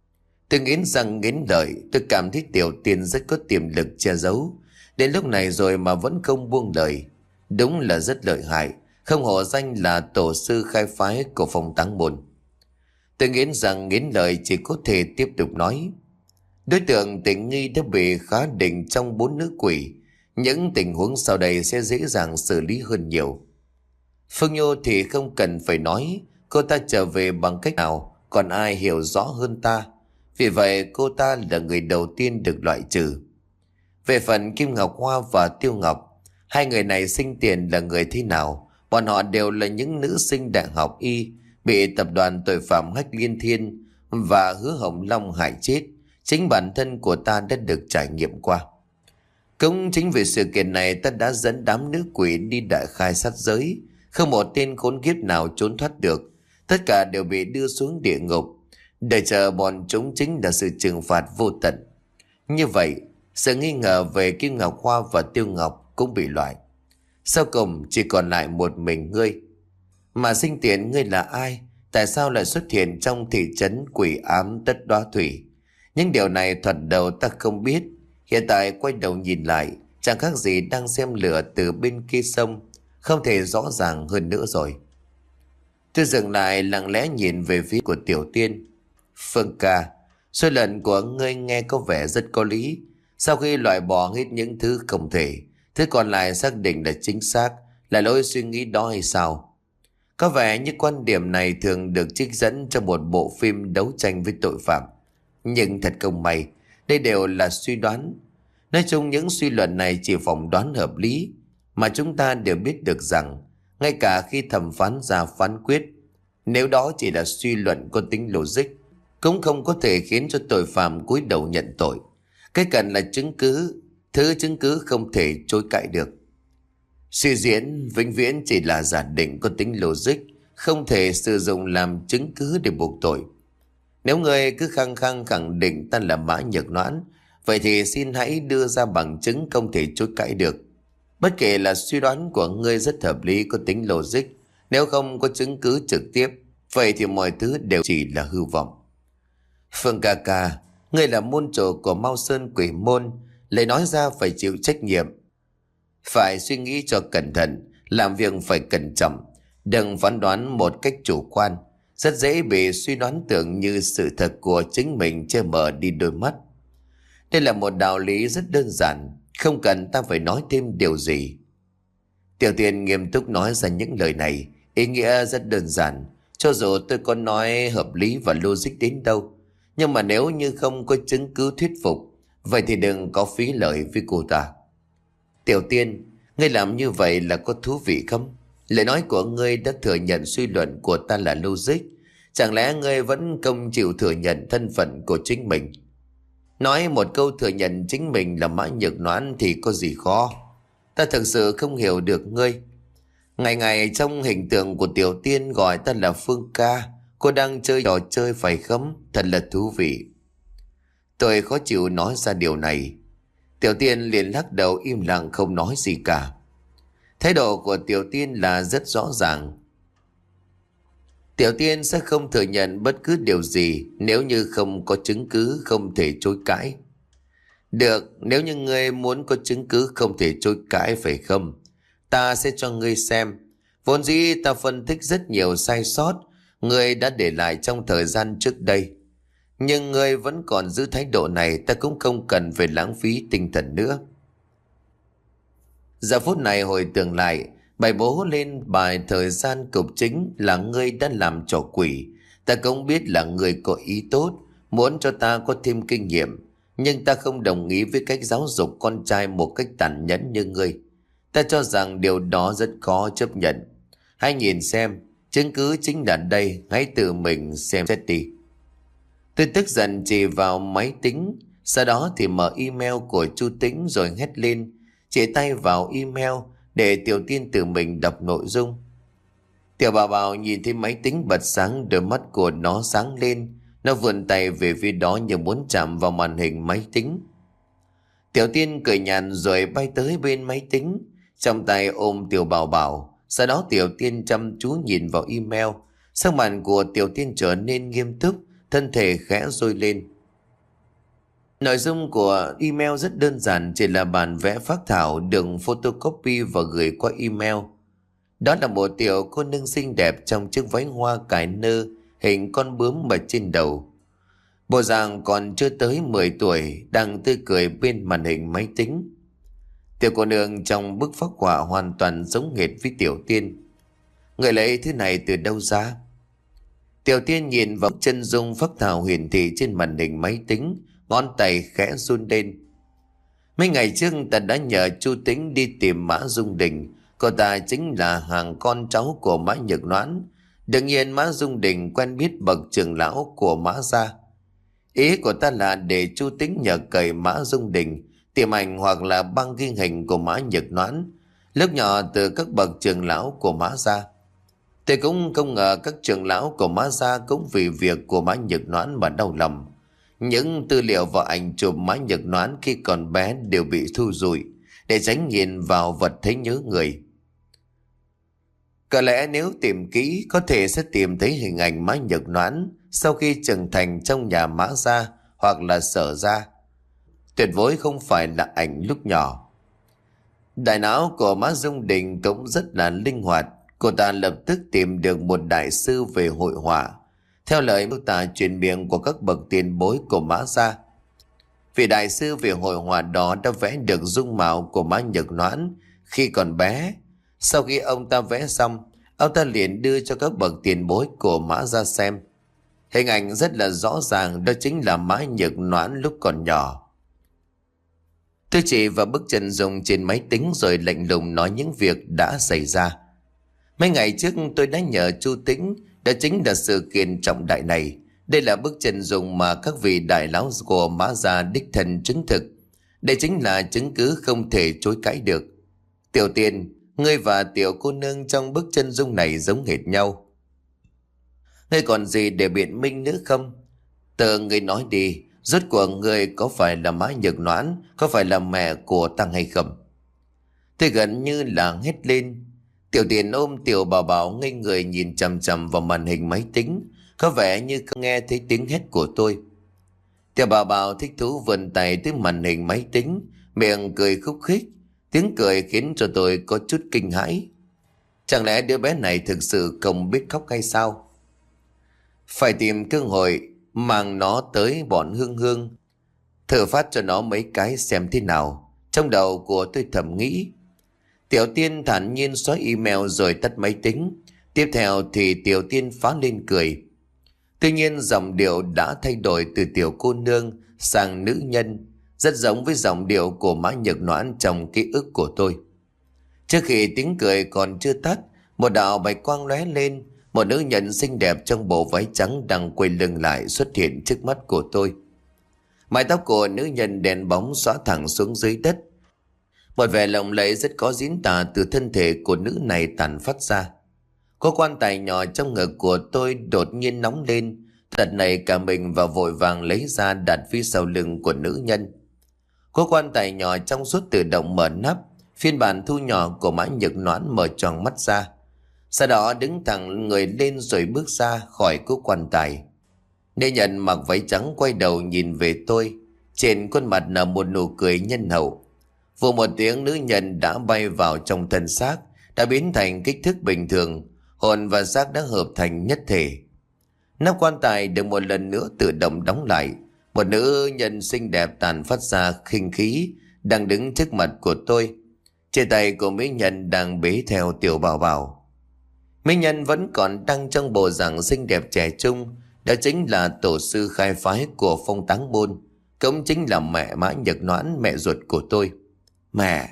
Tôi nghiến răng nghiến lợi, tôi cảm thấy Tiểu Tiên rất có tiềm lực che giấu. Đến lúc này rồi mà vẫn không buông lời. Đúng là rất lợi hại, không hổ danh là tổ sư khai phái của phòng táng môn. Tôi nghiến răng nghiến lợi chỉ có thể tiếp tục nói. Đối tượng tình nghi đã bị khá định trong bốn nữ quỷ. Những tình huống sau đây sẽ dễ dàng xử lý hơn nhiều. Phương Nhu thì không cần phải nói, cô ta trở về bằng cách nào còn ai hiểu rõ hơn ta. Vì vậy cô ta là người đầu tiên được loại trừ. Về phần Kim Ngọc Hoa và Tiêu Ngọc, hai người này sinh tiền là người thế nào? Bọn họ đều là những nữ sinh đại học y, bị tập đoàn tội phạm Hách Liên Thiên và Hứa Hồng Long hại chết. Chính bản thân của ta đã được trải nghiệm qua. Cũng chính vì sự kiện này, ta đã dẫn đám nữ quỷ đi đại khai sát giới. Không một tên khốn kiếp nào trốn thoát được. Tất cả đều bị đưa xuống địa ngục, để chờ bọn chúng chính là sự trừng phạt vô tận. Như vậy, sự nghi ngờ về Kim Ngọc Hoa và Tiêu Ngọc cũng bị loại. Sau cùng chỉ còn lại một mình ngươi. Mà sinh tiện ngươi là ai? Tại sao lại xuất hiện trong thị trấn quỷ ám Tất Đóa Thủy? Những điều này thoạt đầu ta không biết. Hiện tại quay đầu nhìn lại, chẳng khác gì đang xem lửa từ bên kia sông, không thể rõ ràng hơn nữa rồi. Tôi dừng lại lặng lẽ nhìn về phía của Tiểu Tiên. Phương ca, suy luận của ngươi nghe có vẻ rất có lý. Sau khi loại bỏ hết những thứ không thể, thứ còn lại xác định là chính xác, là lối suy nghĩ đó hay sao? Có vẻ như quan điểm này thường được trích dẫn trong một bộ phim đấu tranh với tội phạm. Nhưng thật không may, đây đều là suy đoán. Nói chung những suy luận này chỉ phỏng đoán hợp lý, mà chúng ta đều biết được rằng ngay cả khi thẩm phán ra phán quyết, nếu đó chỉ là suy luận có tính logic, cũng không có thể khiến cho tội phạm cúi đầu nhận tội. Cái cần là chứng cứ, thứ chứng cứ không thể chối cãi được. Suy diễn vĩnh viễn chỉ là giả định có tính logic, không thể sử dụng làm chứng cứ để buộc tội. Nếu người cứ khăng khăng khẳng định ta là Mã Nhược Noãn, vậy thì xin hãy đưa ra bằng chứng không thể chối cãi được. Bất kể là suy đoán của ngươi rất hợp lý, có tính logic, nếu không có chứng cứ trực tiếp, Vậy thì mọi thứ đều chỉ là hư vọng. Phương ca ca, ngươi là môn chủ của Mao Sơn Quỷ Môn, lời nói ra phải chịu trách nhiệm. Phải suy nghĩ cho cẩn thận, làm việc phải cẩn trọng, đừng phán đoán một cách chủ quan. Rất dễ bị suy đoán tưởng như sự thật của chính mình che mờ đi đôi mắt. Đây là một đạo lý rất đơn giản, không cần ta phải nói thêm điều gì. Tiểu Tiên nghiêm túc nói ra những lời này, ý nghĩa rất đơn giản. Cho dù tôi có nói hợp lý và logic đến đâu, nhưng mà nếu như không có chứng cứ thuyết phục, vậy thì đừng có phí lời với cô ta. Tiểu Tiên, ngươi làm như vậy là có thú vị không? Lời nói của ngươi đã thừa nhận suy luận của ta là logic. Chẳng lẽ ngươi vẫn không chịu thừa nhận thân phận của chính mình? Nói một câu thừa nhận chính mình là Mã Nhược Noãn thì có gì khó? Ta thực sự không hiểu được ngươi. Ngày ngày trong hình tượng của Tiểu Tiên gọi ta là Phương ca. Cô đang chơi trò chơi phải không? Thật là thú vị. Tôi khó chịu nói ra điều này. Tiểu Tiên liền lắc đầu im lặng không nói gì cả. Thái độ của Tiểu Tiên là rất rõ ràng. Tiểu Tiên sẽ không thừa nhận bất cứ điều gì nếu như không có chứng cứ không thể chối cãi. Được, nếu như ngươi muốn có chứng cứ không thể chối cãi phải không? Ta sẽ cho ngươi xem. Vốn dĩ ta phân tích rất nhiều sai sót ngươi đã để lại trong thời gian trước đây. Nhưng ngươi vẫn còn giữ thái độ này, ta cũng không cần phải lãng phí tinh thần nữa. Giờ phút này hồi tưởng lại, bài bố lên bài thời gian cục chính là ngươi đã làm trò quỷ. Ta cũng biết là ngươi có ý tốt, muốn cho ta có thêm kinh nghiệm. Nhưng ta không đồng ý với cách giáo dục con trai một cách tàn nhẫn như ngươi. Ta cho rằng điều đó rất khó chấp nhận. Hãy nhìn xem, chứng cứ chính là đây, hãy tự mình xem xét đi. Tôi tức giận chỉ vào máy tính, sau đó thì mở email của Chu Tĩnh rồi hét lên, chỉ tay vào email để Tiểu Tiên tự mình đọc nội dung. Tiểu Bảo Bảo nhìn thấy máy tính bật sáng, đôi mắt của nó sáng lên, nó vươn tay về phía đó như muốn chạm vào màn hình máy tính. Tiểu Tiên cười nhạt rồi bay tới bên máy tính, trong tay ôm Tiểu Bảo Bảo. Sau đó Tiểu Tiên chăm chú nhìn vào email, sắc mặt của Tiểu Tiên trở nên nghiêm túc, thân thể khẽ run lên. Nội dung của email rất đơn giản, chỉ là bản vẽ phác thảo được photocopy và gửi qua email. Đó là một tiểu cô nương xinh đẹp trong chiếc váy hoa cài nơ hình con bướm ở trên đầu. Bộ dạng còn chưa tới mười tuổi, đang tươi cười bên màn hình máy tính. Tiểu cô nương trong bức phác họa hoàn toàn giống hệt với Tiểu Tiên. Người lấy thứ này từ đâu ra? Tiểu Tiên nhìn vào chân dung phác thảo hiển thị trên màn hình máy tính, ngón tay khẽ run lên. Mấy ngày trước ta đã nhờ Chu Tĩnh đi tìm Mã Dung Đình. Cô ta chính là hàng con cháu của Mã Nhược Noãn. Đương nhiên Mã Dung Đình quen biết bậc trưởng lão của Mã gia. Ý của ta là để Chu Tĩnh nhờ cậy Mã Dung Đình tìm ảnh hoặc là băng ghi hình của Mã Nhược Noãn lúc nhỏ từ các bậc trưởng lão của Mã gia. Tôi cũng không ngờ các trưởng lão của Mã gia cũng vì việc của Mã Nhược Noãn mà đau lòng. Những tư liệu và ảnh chụp Mã Nhược Noãn khi còn bé đều bị thu dụi để tránh nhìn vào vật thấy nhớ người. Có lẽ nếu tìm kỹ có thể sẽ tìm thấy hình ảnh Mã Nhược Noãn sau khi trưởng thành trong nhà Mã gia hoặc là Sở gia. Tuyệt đối không phải là ảnh lúc nhỏ. Đại não của Mã Dung Đình cũng rất là linh hoạt. Cô ta lập tức tìm được một đại sư về hội họa, theo lời mô tả truyền miệng của các bậc tiền bối của Mã gia. Vị đại sư về hội họa đó đã vẽ được dung mạo của Mã Nhược Noãn khi còn bé. Sau khi ông ta vẽ xong, ông ta liền đưa cho các bậc tiền bối của Mã gia xem. Hình ảnh rất là rõ ràng, đó chính là Mã Nhược Noãn lúc còn nhỏ. Tôi chỉ vào bức chân dung trên máy tính rồi lạnh lùng nói những việc đã xảy ra. Mấy ngày trước tôi đã nhờ Chu Tĩnh, đó chính là sự kiện trọng đại này. Đây là bức chân dung mà các vị đại lão của Mã gia đích thân chứng thực. Đây chính là chứng cứ không thể chối cãi được. Tiểu Tiên, ngươi và tiểu cô nương trong bức chân dung này giống hệt nhau. Ngươi còn gì để biện minh nữa không? Tự ngươi nói đi, rốt cuộc ngươi có phải là Mã Nhược Noãn, có phải là mẹ của Tăng hay không? Tôi gần như là hét lên. Tiểu Tiền ôm Tiểu Bảo Bảo ngây người nhìn chằm chằm vào màn hình máy tính, có vẻ như không nghe thấy tiếng hét của tôi. Tiểu Bảo Bảo thích thú vươn tay tới màn hình máy tính, miệng cười khúc khích. Tiếng cười khiến cho tôi có chút kinh hãi. Chẳng lẽ đứa bé này thực sự không biết khóc hay sao? Phải tìm cơ hội mang nó tới bọn Hương Hương, thử phát cho nó mấy cái xem thế nào. Trong đầu của tôi thầm nghĩ. Tiểu Tiên thản nhiên xóa email rồi tắt máy tính. Tiếp theo thì Tiểu Tiên phá lên cười. Tuy nhiên giọng điệu đã thay đổi từ tiểu cô nương sang nữ nhân, rất giống với giọng điệu của Mã Nhược Noãn trong ký ức của tôi. Trước khi tiếng cười còn chưa tắt, một đạo bạch quang lóe lên. Một nữ nhân xinh đẹp trong bộ váy trắng đang quay lưng lại xuất hiện trước mắt của tôi. Mái tóc của nữ nhân đen bóng xõa thẳng xuống dưới đất. Một vẻ lộng lẫy rất có diễn tả từ thân thể của nữ này tản phát ra. Có quan tài nhỏ trong ngực của tôi đột nhiên nóng lên, thật này cả mình và vội vàng lấy ra đặt phía sau lưng của nữ nhân. Có quan tài nhỏ trong suốt tự động mở nắp, phiên bản thu nhỏ của Mã Nhược Noãn mở tròn mắt ra. Sau đó đứng thẳng người lên rồi bước ra khỏi cố quan tài. Nữ nhân mặc váy trắng quay đầu nhìn về tôi, trên khuôn mặt nở một nụ cười nhân hậu. Vừa một tiếng, nữ nhân đã bay vào trong thân xác, đã biến thành kích thước bình thường, hồn và xác đã hợp thành nhất thể. Nắp quan tài được một lần nữa tự động đóng lại. Một nữ nhân xinh đẹp tàn phát ra khinh khí đang đứng trước mặt của tôi. Trên tay của mỹ nhân đang bế theo Tiểu Bảo Bảo. Mỹ nhân vẫn còn đang trong bộ dạng xinh đẹp trẻ trung. Đó chính là tổ sư khai phái của Phong Táng Môn, cũng chính là mẹ Mã Nhược Noãn, mẹ ruột của tôi. Mẹ!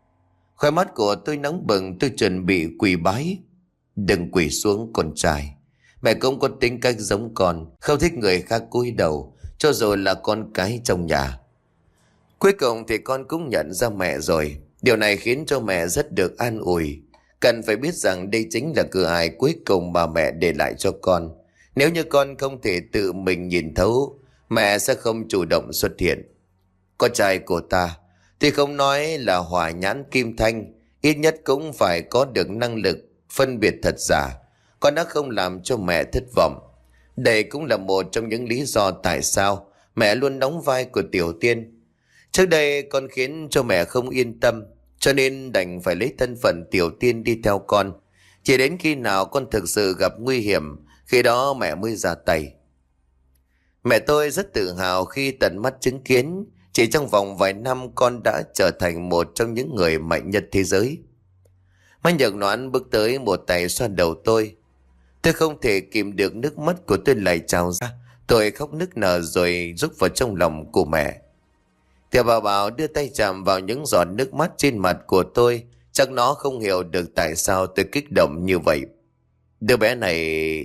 Khóe mắt của tôi nóng bừng, tôi chuẩn bị quỳ bái. Đừng quỳ xuống con trai. Mẹ cũng có tính cách giống con, không thích người khác cúi đầu, cho dù là con cái trong nhà. Cuối cùng thì con cũng nhận ra mẹ rồi. Điều này khiến cho mẹ rất được an ủi. Cần phải biết rằng đây chính là cửa ải cuối cùng mà mẹ để lại cho con. Nếu như con không thể tự mình nhìn thấu, mẹ sẽ không chủ động xuất hiện. Con trai của ta thì không nói là hỏa nhãn kim thanh, ít nhất cũng phải có được năng lực phân biệt thật giả. Con đã không làm cho mẹ thất vọng. Đây cũng là một trong những lý do tại sao mẹ luôn đóng vai của Tiểu Tiên. Trước đây con khiến cho mẹ không yên tâm, cho nên đành phải lấy thân phận Tiểu Tiên đi theo con. Chỉ đến khi nào con thực sự gặp nguy hiểm, khi đó mẹ mới ra tay. Mẹ tôi rất tự hào khi tận mắt chứng kiến chỉ trong vòng vài năm con đã trở thành một trong những người mạnh nhất thế giới. Mã Nhược Noãn bước tới một tay xoa đầu tôi. Tôi không thể kìm được nước mắt của tôi lại trào ra. Tôi khóc nức nở rồi rúc vào trong lòng của mẹ. Tiểu Bảo Bảo đưa tay chạm vào những giọt nước mắt trên mặt của tôi. Chắc nó không hiểu được tại sao tôi kích động như vậy. Đứa bé này...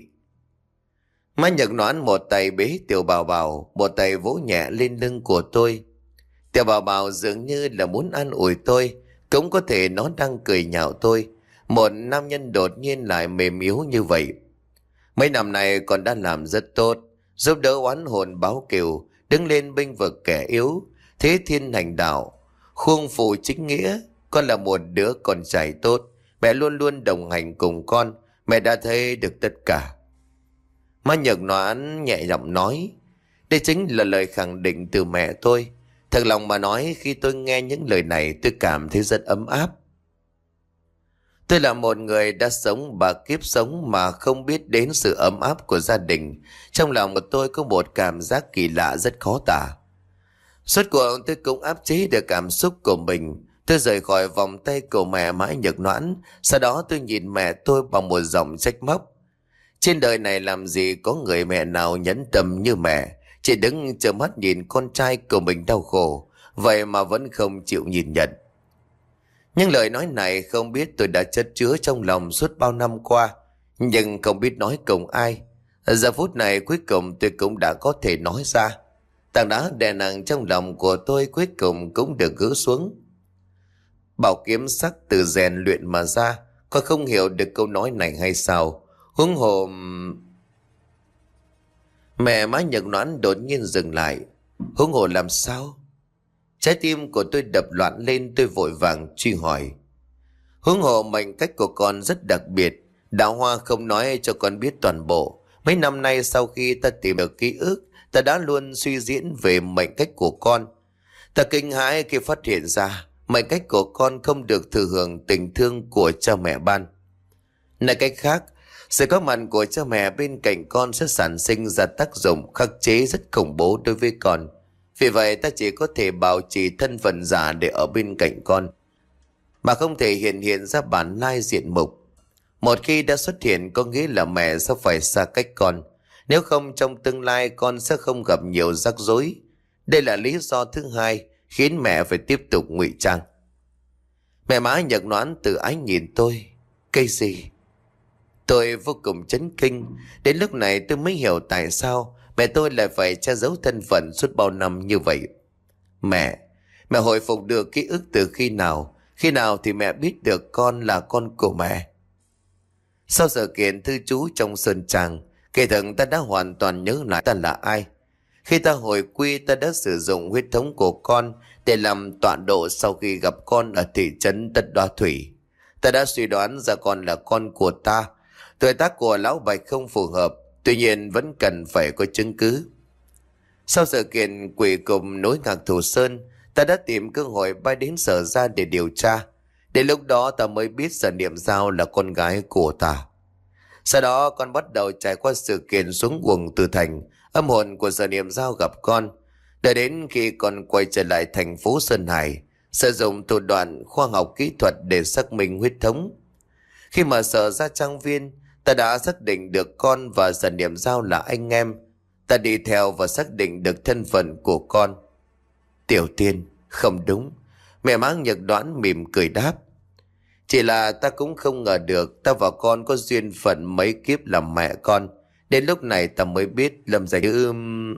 Mã Nhược Noãn một tay bế Tiểu Bảo Bảo, một tay vỗ nhẹ lên lưng của tôi. Tiểu Bảo Bảo dường như là muốn an ủi tôi, cũng có thể nó đang cười nhạo tôi. Một nam nhân đột nhiên lại mềm yếu như vậy. Mấy năm nay con đã làm rất tốt, giúp đỡ oán hồn báo cừu, đứng lên bênh vực kẻ yếu, thế thiên hành đạo, khuôn phụ chính nghĩa. Con là một đứa con trai tốt, mẹ luôn luôn đồng hành cùng con, mẹ đã thấy được tất cả. Mã Nhược Noãn nhẹ giọng nói. Đây chính là lời khẳng định từ mẹ tôi. Thật lòng mà nói, khi tôi nghe những lời này tôi cảm thấy rất ấm áp. Tôi là một người đã sống ba kiếp sống mà không biết đến sự ấm áp của gia đình. Trong lòng của tôi có một cảm giác kỳ lạ rất khó tả. Suốt cuộc tôi cũng áp chế được cảm xúc của mình. Tôi rời khỏi vòng tay của mẹ Mã Nhược Noãn. Sau đó tôi nhìn mẹ tôi bằng một giọng trách móc. Trên đời này làm gì có người mẹ nào nhẫn tâm như mẹ, chỉ đứng trơ mắt nhìn con trai của mình đau khổ, vậy mà vẫn không chịu nhìn nhận. Những lời nói này không biết tôi đã chất chứa trong lòng suốt bao năm qua, nhưng không biết nói cùng ai. Giờ phút này cuối cùng tôi cũng đã có thể nói ra. Tảng đá đè nặng trong lòng của tôi cuối cùng cũng được gỡ xuống. Bảo kiếm sắc từ rèn luyện mà ra, có không hiểu được câu nói này hay sao? Huống hồ... Mẹ Mã Nhược Noãn đột nhiên dừng lại. Huống hồ làm sao? Trái tim của tôi đập loạn lên, tôi vội vàng truy hỏi. Huống hồ mệnh cách của con rất đặc biệt. Đạo Hoa không nói cho con biết toàn bộ. Mấy năm nay sau khi ta tìm được ký ức, ta đã luôn suy diễn về mệnh cách của con. Ta kinh hãi khi phát hiện ra mệnh cách của con không được thừa hưởng tình thương của cha mẹ ban. Nói cách khác, sự có mặt của cha mẹ bên cạnh con sẽ sản sinh ra tác dụng khắc chế rất khủng bố đối với con. Vì vậy ta chỉ có thể bảo trì thân phận giả để ở bên cạnh con, mà không thể hiện hiện ra bản lai diện mục. Một khi đã xuất hiện có nghĩa là mẹ sẽ phải xa cách con. Nếu không trong tương lai con sẽ không gặp nhiều rắc rối. Đây là lý do thứ hai khiến mẹ phải tiếp tục ngụy trang. Mẹ Mã Nhật Noãn tự ái nhìn tôi. Cái gì? Tôi vô cùng chấn kinh. Đến lúc này tôi mới hiểu tại sao mẹ tôi lại phải che giấu thân phận suốt bao năm như vậy. Mẹ, mẹ hồi phục được ký ức từ khi nào? Khi nào thì mẹ biết được con là con của mẹ? Sau sự kiện thư trú trong Sơn Tràng, kể thật ta đã hoàn toàn nhớ lại ta là ai. Khi ta hồi quy, ta đã sử dụng huyết thống của con để làm tọa độ sau khi gặp con ở thị trấn Tất Đoa Thủy. Ta đã suy đoán ra con là con của ta. Tuổi tác của Lão Bạch không phù hợp, tuy nhiên vẫn cần phải có chứng cứ. Sau sự kiện quỷ cùng nối ngạc Thủ Sơn, ta đã tìm cơ hội bay đến Sở Ra để điều tra. Đến lúc đó ta mới biết Sở Niệm Giao là con gái của ta. Sau đó con bắt đầu trải qua sự kiện xuống quần Từ Thành. Âm hồn của Sở Niệm Giao gặp con. Đợi đến khi con quay trở lại thành phố Sơn Hải, sử dụng thủ đoạn khoa học kỹ thuật để xác minh huyết thống. Khi mà Sở Ra trang viên, ta đã xác định được con và Sở Niệm Giao là anh em. Ta đi theo và xác định được thân phận của con. Tiểu Tiên, không đúng. Mẹ Mã Nhật Noãn mỉm cười đáp. Chỉ là ta cũng không ngờ được ta và con có duyên phận mấy kiếp làm mẹ con. Đến lúc này ta mới biết Lâm Danh Nhữ...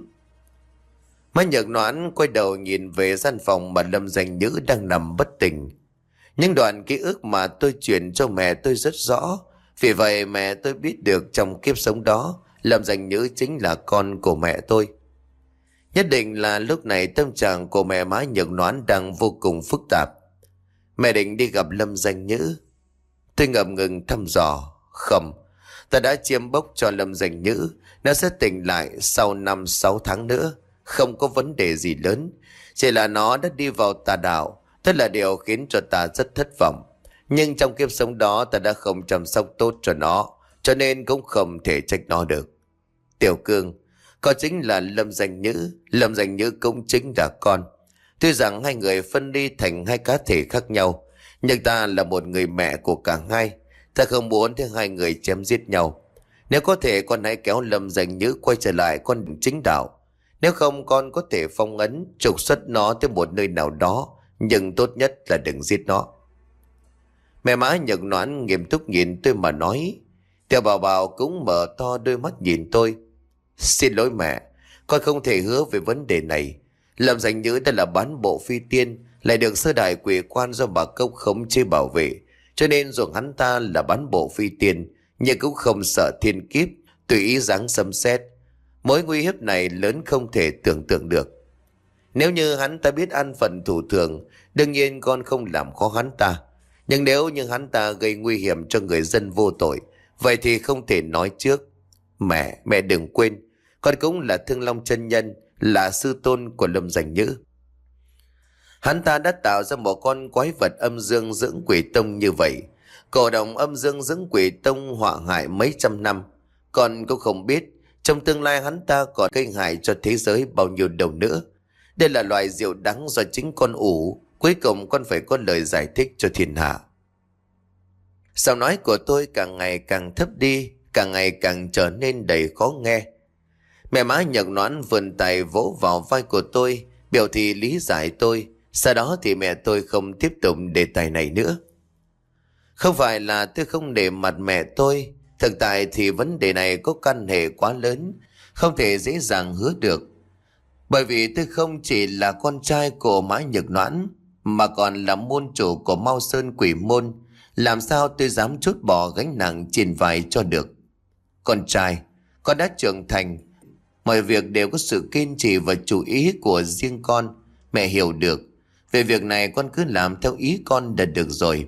Mã Nhật Noãn quay đầu nhìn về gian phòng mà Lâm Danh Nhữ đang nằm bất tỉnh. Những đoạn ký ức mà tôi truyền cho mẹ tôi rất rõ. Vì vậy mẹ tôi biết được trong kiếp sống đó, Lâm Danh Nhữ chính là con của mẹ tôi. Nhất định là lúc này tâm trạng của mẹ Mã Nhật Noãn đang vô cùng phức tạp. Mẹ định đi gặp Lâm Danh Nhữ. Tôi ngập ngừng thăm dò. Không, ta đã chiêm bốc cho Lâm Danh Nhữ. Nó sẽ tỉnh lại sau năm sáu tháng nữa. Không có vấn đề gì lớn. Chỉ là nó đã đi vào tà đạo. Thật là điều khiến cho ta rất thất vọng. Nhưng trong kiếp sống đó ta đã không chăm sóc tốt cho nó, cho nên cũng không thể trách nó được. Tiểu Cương, con chính là Lâm Danh Nhữ. Lâm Danh Nhữ cũng chính là con. Tuy rằng hai người phân ly thành hai cá thể khác nhau, nhưng ta là một người mẹ của cả hai. Ta không muốn thấy hai người chém giết nhau. Nếu có thể con hãy kéo Lâm Danh Nhữ quay trở lại con đường chính đạo. Nếu không con có thể phong ấn, trục xuất nó tới một nơi nào đó, nhưng tốt nhất là đừng giết nó. Mẹ Mã Nhật Noãn nghiêm túc nhìn tôi mà nói. Tiểu Bảo Bảo cũng mở to đôi mắt nhìn tôi. Xin lỗi mẹ, con không thể hứa về vấn đề này. Lâm Danh Nhữ đã là bán bộ phi tiên, lại được sơ đại quỷ quan do bà Cốc khống chế bảo vệ, cho nên dù hắn ta là bán bộ phi tiên, nhưng cũng không sợ thiên kiếp tùy ý giáng xâm xét. Mối nguy hiếp này lớn không thể tưởng tượng được. Nếu như hắn ta biết ăn phận thủ thường, đương nhiên con không làm khó hắn ta. Nhưng nếu như hắn ta gây nguy hiểm cho người dân vô tội, vậy thì không thể nói trước. Mẹ, mẹ đừng quên, con cũng là Thương Long chân nhân, là sư tôn của Lâm Danh Nhữ. Hắn ta đã tạo ra một con quái vật âm dương dưỡng quỷ tông như vậy. Cổ động âm dương dưỡng quỷ tông họa hại mấy trăm năm. Con cũng không biết, trong tương lai hắn ta còn gây hại cho thế giới bao nhiêu đầu nữa. Đây là loại rượu đắng do chính con ủ. Cuối cùng con phải có lời giải thích cho thiên hạ. Giọng nói của tôi càng ngày càng thấp đi, càng ngày càng trở nên đầy khó nghe. Mẹ Mã Nhật Noãn vươn tay vỗ vào vai của tôi, biểu thị lý giải tôi. Sau đó thì mẹ tôi không tiếp tục đề tài này nữa. Không phải là tôi không nể mặt mẹ tôi. Thực tại thì vấn đề này có căn hệ quá lớn, không thể dễ dàng hứa được. Bởi vì tôi không chỉ là con trai của Mã Nhật Noãn, mà còn là môn chủ của Mao Sơn Quỷ Môn. Làm sao tôi dám trút bỏ gánh nặng trên vai cho được. Con trai, con đã trưởng thành, mọi việc đều có sự kiên trì và chú ý của riêng con. Mẹ hiểu được. Về việc này con cứ làm theo ý con là được rồi.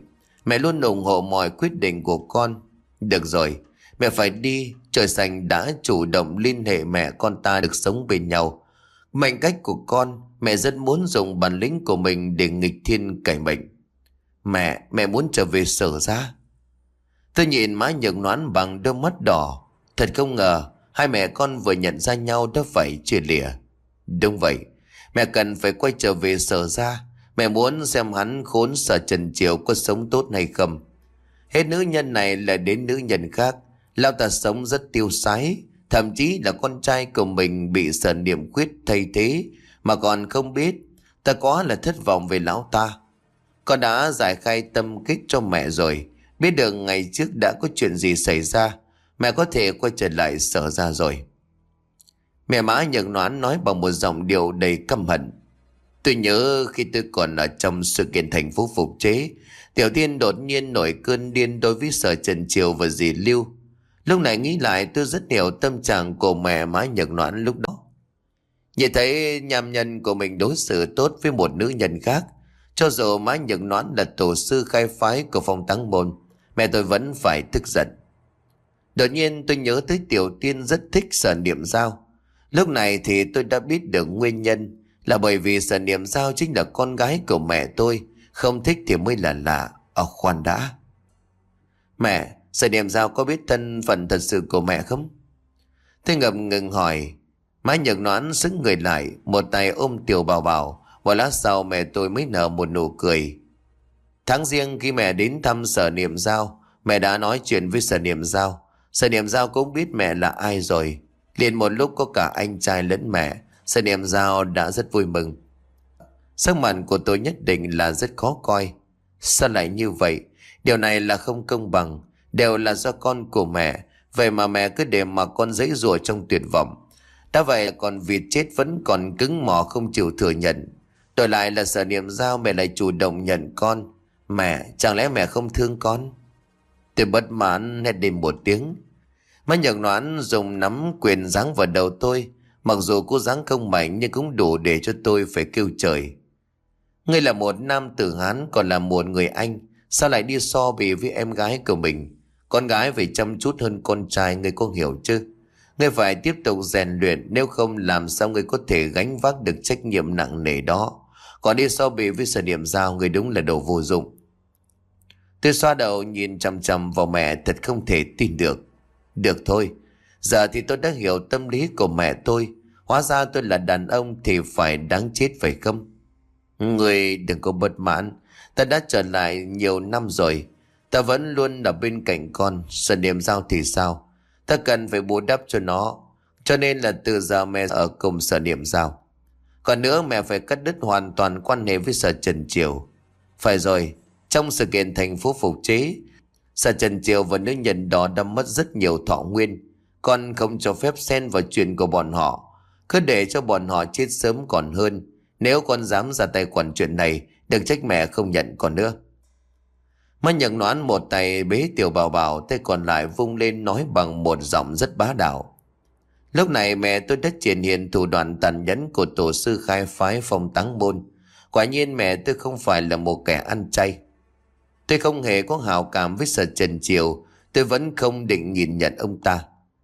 Mẹ luôn ủng hộ mọi quyết định của con. Được rồi, mẹ phải đi. Trời xanh đã chủ động liên hệ mẹ con ta được sống bên nhau. Mệnh cách của con, mẹ rất muốn dùng bản lĩnh của mình để nghịch thiên cải mệnh. Mẹ, mẹ muốn trở về Sở ra. Tôi nhìn má Nhược Noãn bằng đôi mắt đỏ. Thật không ngờ hai mẹ con vừa nhận ra nhau đã phải chia lìa. Đúng vậy, mẹ cần phải quay trở về Sở ra. Mẹ muốn xem hắn khốn Sở Trần Triều có sống tốt hay không. Hết nữ nhân này là đến nữ nhân khác. Lão ta sống rất tiêu sái. Thậm chí là con trai của mình bị Sở Niệm Quyết thay thế mà còn không biết. Ta quá là thất vọng về lão ta. Con đã giải khai tâm kích cho mẹ rồi. Biết được ngày trước đã có chuyện gì xảy ra, mẹ có thể quay trở lại Sở ra rồi. Mẹ má Nhược Noãn nói bằng một giọng điệu đầy căm hận. Tôi nhớ khi tôi còn ở trong sự kiện thành phố phục chế, Tiểu Tiên đột nhiên nổi cơn điên đối với Sở Trần Triều và dì Lưu. Lúc này nghĩ lại tôi rất hiểu tâm trạng của mẹ má Nhược Noãn lúc đó. Nhìn thấy nham nhân của mình đối xử tốt với một nữ nhân khác, cho dù má Nhược Noãn là tổ sư khai phái của Phong Táng Môn, mẹ tôi vẫn phải tức giận. Đột nhiên tôi nhớ tới Tiểu Tiên rất thích Sở Niệm Giao. Lúc này thì tôi đã biết được nguyên nhân là bởi vì Sở Niệm Giao chính là con gái của mẹ tôi. Không thích thì mới là lạ. Ờ khoan đã. Mẹ, Sở Niệm Giao có biết thân phận thật sự của mẹ không? Tôi ngập ngừng hỏi. Má Nhược Noãn xứng người lại, một tay ôm Tiểu Bảo Bảo. Một lát sau mẹ tôi mới nở một nụ cười. Tháng Giêng khi mẹ đến thăm Sở Niệm Giao, mẹ đã nói chuyện với Sở Niệm Giao. Sở Niệm Giao cũng biết mẹ là ai rồi. Liền một lúc có cả anh trai lẫn mẹ, Sở Niệm Giao đã rất vui mừng. Sắc mặt của tôi nhất định là rất khó coi. Sao lại như vậy? Điều này là không công bằng. Đều là do con của mẹ. Vậy mà mẹ cứ để mà con giãy giụa trong tuyệt vọng. Đã vậy còn vịt chết vẫn còn cứng mỏ không chịu thừa nhận. Đổi lại là Sở Niệm Giao mẹ lại chủ động nhận con. Mẹ, chẳng lẽ mẹ không thương con? Tôi bất mãn hét lên một tiếng. Má Nhược Noãn dùng nắm quyền giáng vào đầu tôi. Mặc dù cô giáng không mạnh nhưng cũng đủ để cho tôi phải kêu trời. Ngươi là một nam tử Hán, còn là một người Anh, sao lại đi so bì với em gái của mình? Con gái phải chăm chút hơn con trai, ngươi có hiểu chứ? Ngươi phải tiếp tục rèn luyện, nếu không làm sao ngươi có thể gánh vác được trách nhiệm nặng nề đó. Còn đi so bì với Sở Niệm Giao, ngươi đúng là đồ vô dụng. Tôi xoa đầu nhìn chằm chằm vào mẹ, thật không thể tin được. Được thôi, giờ thì tôi đã hiểu tâm lý của mẹ tôi. Hóa ra tôi là đàn ông thì phải đáng chết phải không? Người đừng có bất mãn. Ta đã trở lại nhiều năm rồi. Ta vẫn luôn ở bên cạnh con. Sở Niệm Giao thì sao? Ta cần phải bù đắp cho nó. Cho nên là từ giờ mẹ ở cùng Sở Niệm Giao. Còn nữa mẹ phải cắt đứt hoàn toàn quan hệ với Sở Trần Triều. Phải rồi, trong sự kiện thành phố phục chế, Sở Trần Triều và nữ nhân đó đã mất rất nhiều thọ nguyên. Con không cho phép xen vào chuyện của bọn họ. Cứ để cho bọn họ chết sớm còn hơn. Nếu con dám ra tay quản chuyện này, đừng trách mẹ không nhận con nữa. Má Nhược Noãn một tay bế Tiểu Bảo Bảo, tay còn lại vung lên nói bằng một giọng rất bá đạo. Lúc này mẹ tôi đã triển hiện thủ đoạn tàn nhẫn của tổ sư khai phái Phong Táng Môn. Quả nhiên mẹ tôi không phải là một kẻ ăn chay. Tôi không hề có hảo cảm với Sở Trần Triều. Tôi vẫn không định nhìn nhận ông ta.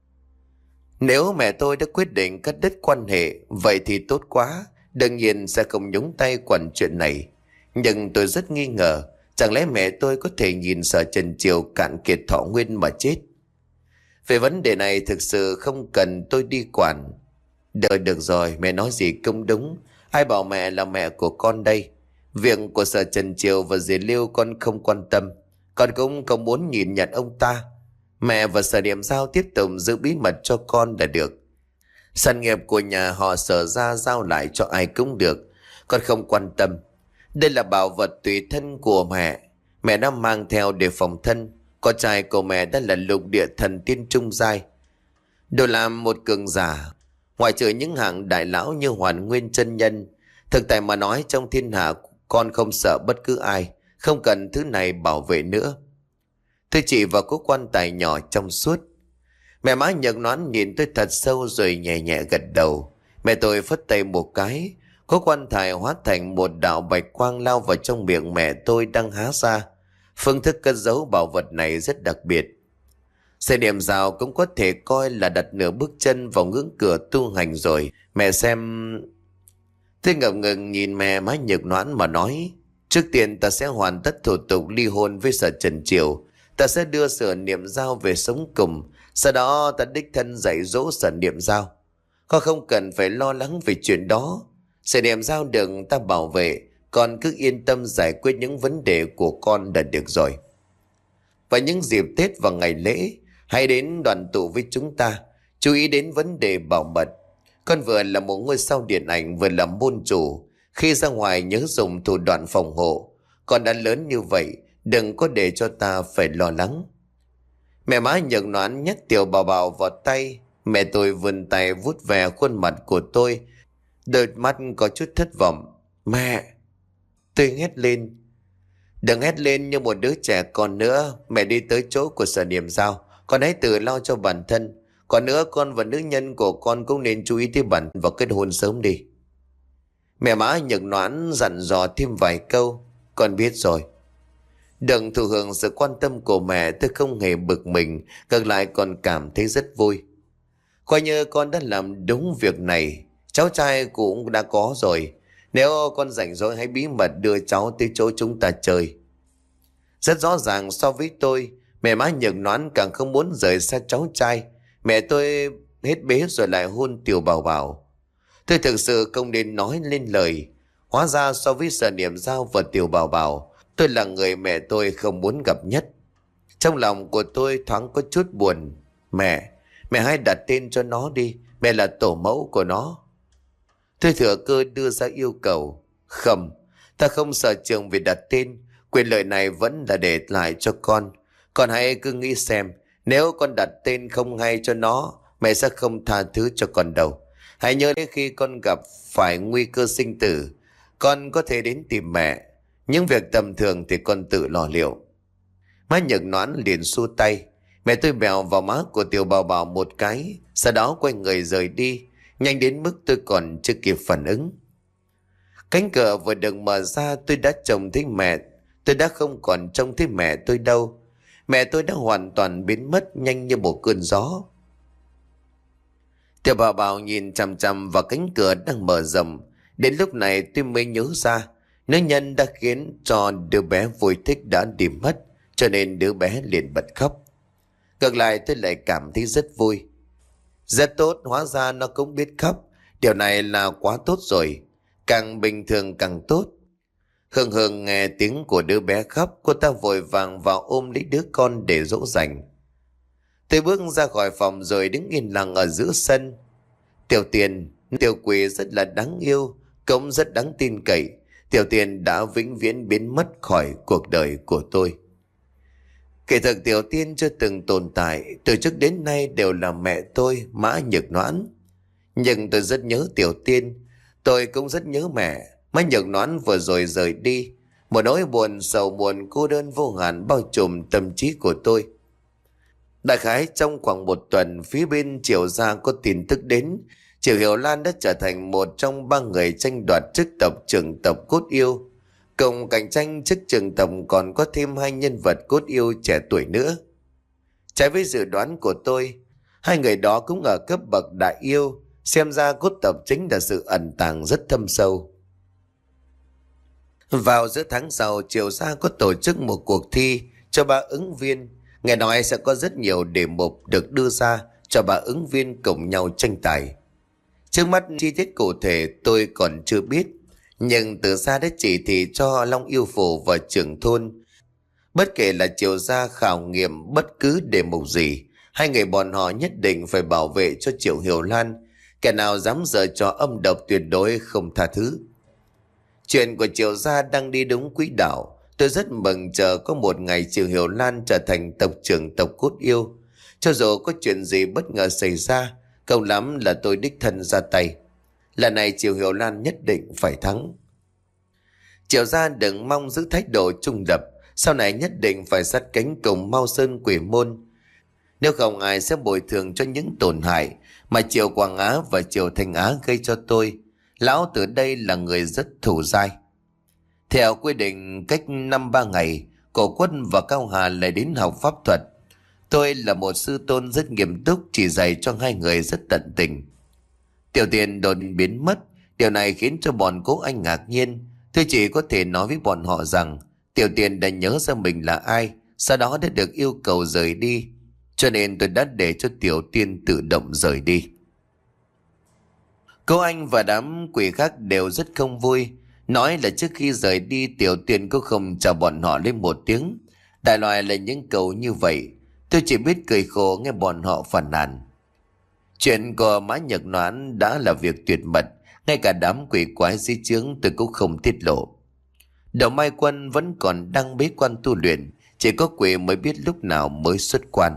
Nếu mẹ tôi đã quyết định cắt đứt quan hệ, vậy thì tốt quá. Đương nhiên sẽ không nhúng tay quản chuyện này. Nhưng tôi rất nghi ngờ, chẳng lẽ mẹ tôi có thể nhìn Sở Trần Triều cạn kiệt thọ nguyên mà chết? Về vấn đề này thực sự không cần tôi đi quản. Đợi được rồi, mẹ nói gì cũng đúng. Ai bảo mẹ là mẹ của con đây? Việc của Sở Trần Triều và dì Lưu con không quan tâm. Con cũng không muốn nhìn nhận ông ta. Mẹ và Sở Niệm Giao tiếp tục giữ bí mật cho con là được. Sản nghiệp của nhà họ Sở ra giao lại cho ai cũng được. Con không quan tâm. Đây là bảo vật tùy thân của mẹ. Mẹ đã mang theo để phòng thân. Con trai của mẹ đã là lục địa thần tiên trung giai. Đồ làm một cường giả. Ngoài trừ những hạng đại lão như Hoàn Nguyên chân nhân, thực tại mà nói trong thiên hạ con không sợ bất cứ ai. Không cần thứ này bảo vệ nữa. Tôi chỉ vào cố quan tài nhỏ trong suốt. Mẹ má Nhược Noãn nhìn tôi thật sâu rồi nhẹ nhẹ gật đầu. Mẹ tôi phất tay một cái. Cố quan tài hóa thành một đạo bạch quang lao vào trong miệng mẹ tôi đang há ra. Phương thức cất giấu bảo vật này rất đặc biệt. Xe niệm rào cũng có thể coi là đặt nửa bước chân vào ngưỡng cửa tu hành rồi. Mẹ xem... Tôi ngập ngừng nhìn mẹ má nhược noãn mà nói. Trước tiên ta sẽ hoàn tất thủ tục ly hôn với Sở Trần Triều. Ta sẽ đưa Sở Niệm Giao về sống cùng. Sau đó ta đích thân dạy dỗ Sở Niệm Giao. Con không cần phải lo lắng về chuyện đó. Sở Niệm Giao được ta bảo vệ. Con cứ yên tâm giải quyết những vấn đề của con là được rồi. Và những dịp Tết và ngày lễ, hãy đến đoàn tụ với chúng ta. Chú ý đến vấn đề bảo mật. Con vừa là một ngôi sao điện ảnh, vừa là môn chủ. Khi ra ngoài nhớ dùng thủ đoạn phòng hộ. Con đã lớn như vậy, đừng có để cho ta phải lo lắng. Mẹ má nhược noãn nhắc Tiểu Bảo Bảo vào tay. Mẹ tôi vươn tay vuốt về khuôn mặt của tôi, đôi mắt có chút thất vọng. Mẹ! Tôi hét lên. Đừng hét lên như một đứa trẻ con nữa. Mẹ đi tới chỗ của Sở Niệm Giao. Con hãy tự lo cho bản thân. Còn nữa, con và nữ nhân của con cũng nên chú ý tới bản và kết hôn sớm đi. Mẹ má nhược noãn dặn dò thêm vài câu. Con biết rồi. Đừng thụ hưởng sự quan tâm của mẹ. Tôi không hề bực mình, ngược lại còn cảm thấy rất vui. Coi như con đã làm đúng việc này. Cháu trai cũng đã có rồi. Nếu con rảnh rỗi hãy bí mật đưa cháu tới chỗ chúng ta chơi. Rất rõ ràng so với tôi, mẹ má nhược noãn càng không muốn rời xa cháu trai. Mẹ tôi hết bế rồi lại hôn Tiểu Bảo Bảo. Tôi thực sự không nên nói lên lời. Hóa ra so với Sở Niệm Giao và Tiểu Bảo Bảo, tôi là người mẹ tôi không muốn gặp nhất. Trong lòng của tôi thoáng có chút buồn. Mẹ, mẹ hãy đặt tên cho nó đi. Mẹ là tổ mẫu của nó. Tôi thừa cơ đưa ra yêu cầu. Không, ta không sở trường về đặt tên. Quyền lợi này vẫn là để lại cho con. Con hãy cứ nghĩ xem, nếu con đặt tên không hay cho nó, mẹ sẽ không tha thứ cho con đâu. Hãy nhớ đến khi con gặp phải nguy cơ sinh tử, con có thể đến tìm mẹ. Những việc tầm thường thì con tự lo liệu. Má nhược noãn liền xua tay. Mẹ tôi bèo vào má của Tiểu Bảo Bảo một cái, sau đó quay người rời đi, nhanh đến mức tôi còn chưa kịp phản ứng. Cánh cửa vừa được mở ra, tôi đã trông thấy mẹ. Tôi đã không còn trông thấy mẹ tôi đâu. Mẹ tôi đã hoàn toàn biến mất nhanh như một cơn gió. Tiểu Bảo Bảo nhìn chằm chằm vào cánh cửa đang mở rộng. Đến lúc này tôi mới nhớ ra, nữ nhân đã khiến cho đứa bé vui thích đã đi mất, cho nên đứa bé liền bật khóc. Ngược lại tôi lại cảm thấy rất vui. Rất tốt, hóa ra nó cũng biết khóc. Điều này là quá tốt rồi. Càng bình thường càng tốt. Hương Hương nghe tiếng của đứa bé khóc, cô ta vội vàng vào ôm lấy đứa con để dỗ dành. Tôi bước ra khỏi phòng rồi đứng yên lặng ở giữa sân. Tiểu Tiền, Tiểu Quỷ rất là đáng yêu, cũng rất đáng tin cậy. Tiểu Tiền đã vĩnh viễn biến mất khỏi cuộc đời của tôi. Kể thực Tiểu Tiên chưa từng tồn tại, từ trước đến nay đều là mẹ tôi, Mã Nhược Noãn. Nhưng tôi rất nhớ Tiểu Tiên, tôi cũng rất nhớ mẹ. Mã Nhược Noãn vừa rồi rời đi, một nỗi buồn sầu buồn cô đơn vô hạn bao trùm tâm trí của tôi. Đại khái trong khoảng một tuần, phía bên Triệu gia có tin tức đến. Triệu Hiểu Lan đã trở thành một trong ba người tranh đoạt chức tộc trưởng tộc Cốt Yêu. Cùng cạnh tranh chức trưởng tộc còn có thêm hai nhân vật cốt yêu trẻ tuổi nữa. Trái với dự đoán của tôi, hai người đó cũng ở cấp bậc đại yêu. Xem ra cốt tộc chính là sự ẩn tàng rất thâm sâu. Vào giữa tháng sau, Triệu gia có tổ chức một cuộc thi cho ba ứng viên. Nghe nói sẽ có rất nhiều đề mục được đưa ra cho ba ứng viên cùng nhau tranh tài. Trước mắt chi tiết cụ thể tôi còn chưa biết, nhưng từ xa đã chỉ thị cho Long Yêu Phủ và trưởng thôn. Bất kể là Triệu gia khảo nghiệm bất cứ đề mục gì, hai người bọn họ nhất định phải bảo vệ cho Triệu Hiểu Lan. Kẻ nào dám giở trò âm độc tuyệt đối không tha thứ. Chuyện của Triệu gia đang đi đúng quỹ đạo. Tôi rất mừng chờ có một ngày Triệu Hiểu Lan trở thành tộc trưởng tộc Cốt Yêu. Cho dù có chuyện gì bất ngờ xảy ra, không lắm là tôi đích thân ra tay. Lần này Triệu Hiểu Lan nhất định phải thắng. Triệu gia đừng mong giữ thái độ trung lập, sau này nhất định phải sát cánh cùng Mao Sơn Quỷ Môn. Nếu không ai sẽ bồi thường cho những tổn hại mà Triệu Quảng Á và Triệu Thành Á gây cho tôi. Lão từ đây là người rất thù dai. Theo quy định cách năm ba ngày, Cổ Quân và Cao Hà lại đến học pháp thuật. Tôi là một sư tôn rất nghiêm túc, chỉ dạy cho hai người rất tận tình. Tiểu Tiền đột biến mất. Điều này khiến cho bọn Cố Anh ngạc nhiên. Tôi chỉ có thể nói với bọn họ rằng Tiểu Tiền đã nhớ ra mình là ai, sau đó đã được yêu cầu rời đi. Cho nên tôi đã để cho Tiểu Tiên tự động rời đi. Cô Anh và đám quỷ khác đều rất không vui, nói là trước khi rời đi Tiểu Tiên cũng không chào bọn họ lên một tiếng. Đại loại là những câu như vậy. Tôi chỉ biết cười khổ nghe bọn họ phàn nàn. Chuyện của Mã Nhật Noãn đã là việc tuyệt mật, ngay cả đám quỷ quái dưới trướng tôi cũng không tiết lộ. Đậu Mai Quân vẫn còn đang bế quan tu luyện, chỉ có quỷ mới biết lúc nào mới xuất quan.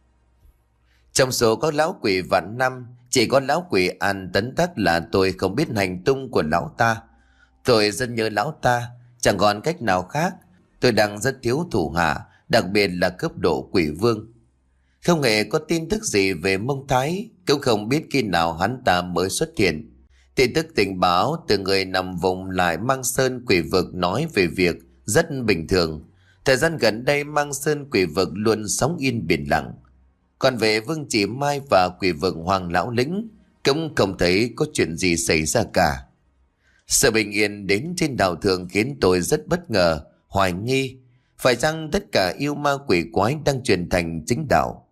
Trong số các lão quỷ vạn năm, chỉ có lão quỷ An Tấn Tắc là tôi không biết hành tung của lão ta. Tôi rất nhớ lão ta, chẳng còn cách nào khác. Tôi đang rất thiếu thủ hạ, đặc biệt là cấp độ quỷ vương. Không hề có tin tức gì về Mông Thái, cũng không biết khi nào hắn ta mới xuất hiện. Tin tức tình báo từ người nằm vùng lại Mang Sơn quỷ vực nói về việc rất bình thường. Thời gian gần đây Mang Sơn quỷ vực luôn sóng yên biển lặng. Còn về Vương Chỉ Mai và quỷ vực Hoàng Lão Lĩnh, cũng không thấy có chuyện gì xảy ra cả. Sự bình yên đến trên đảo thường khiến tôi rất bất ngờ, hoài nghi. Phải chăng tất cả yêu ma quỷ quái đang chuyển thành chính đạo?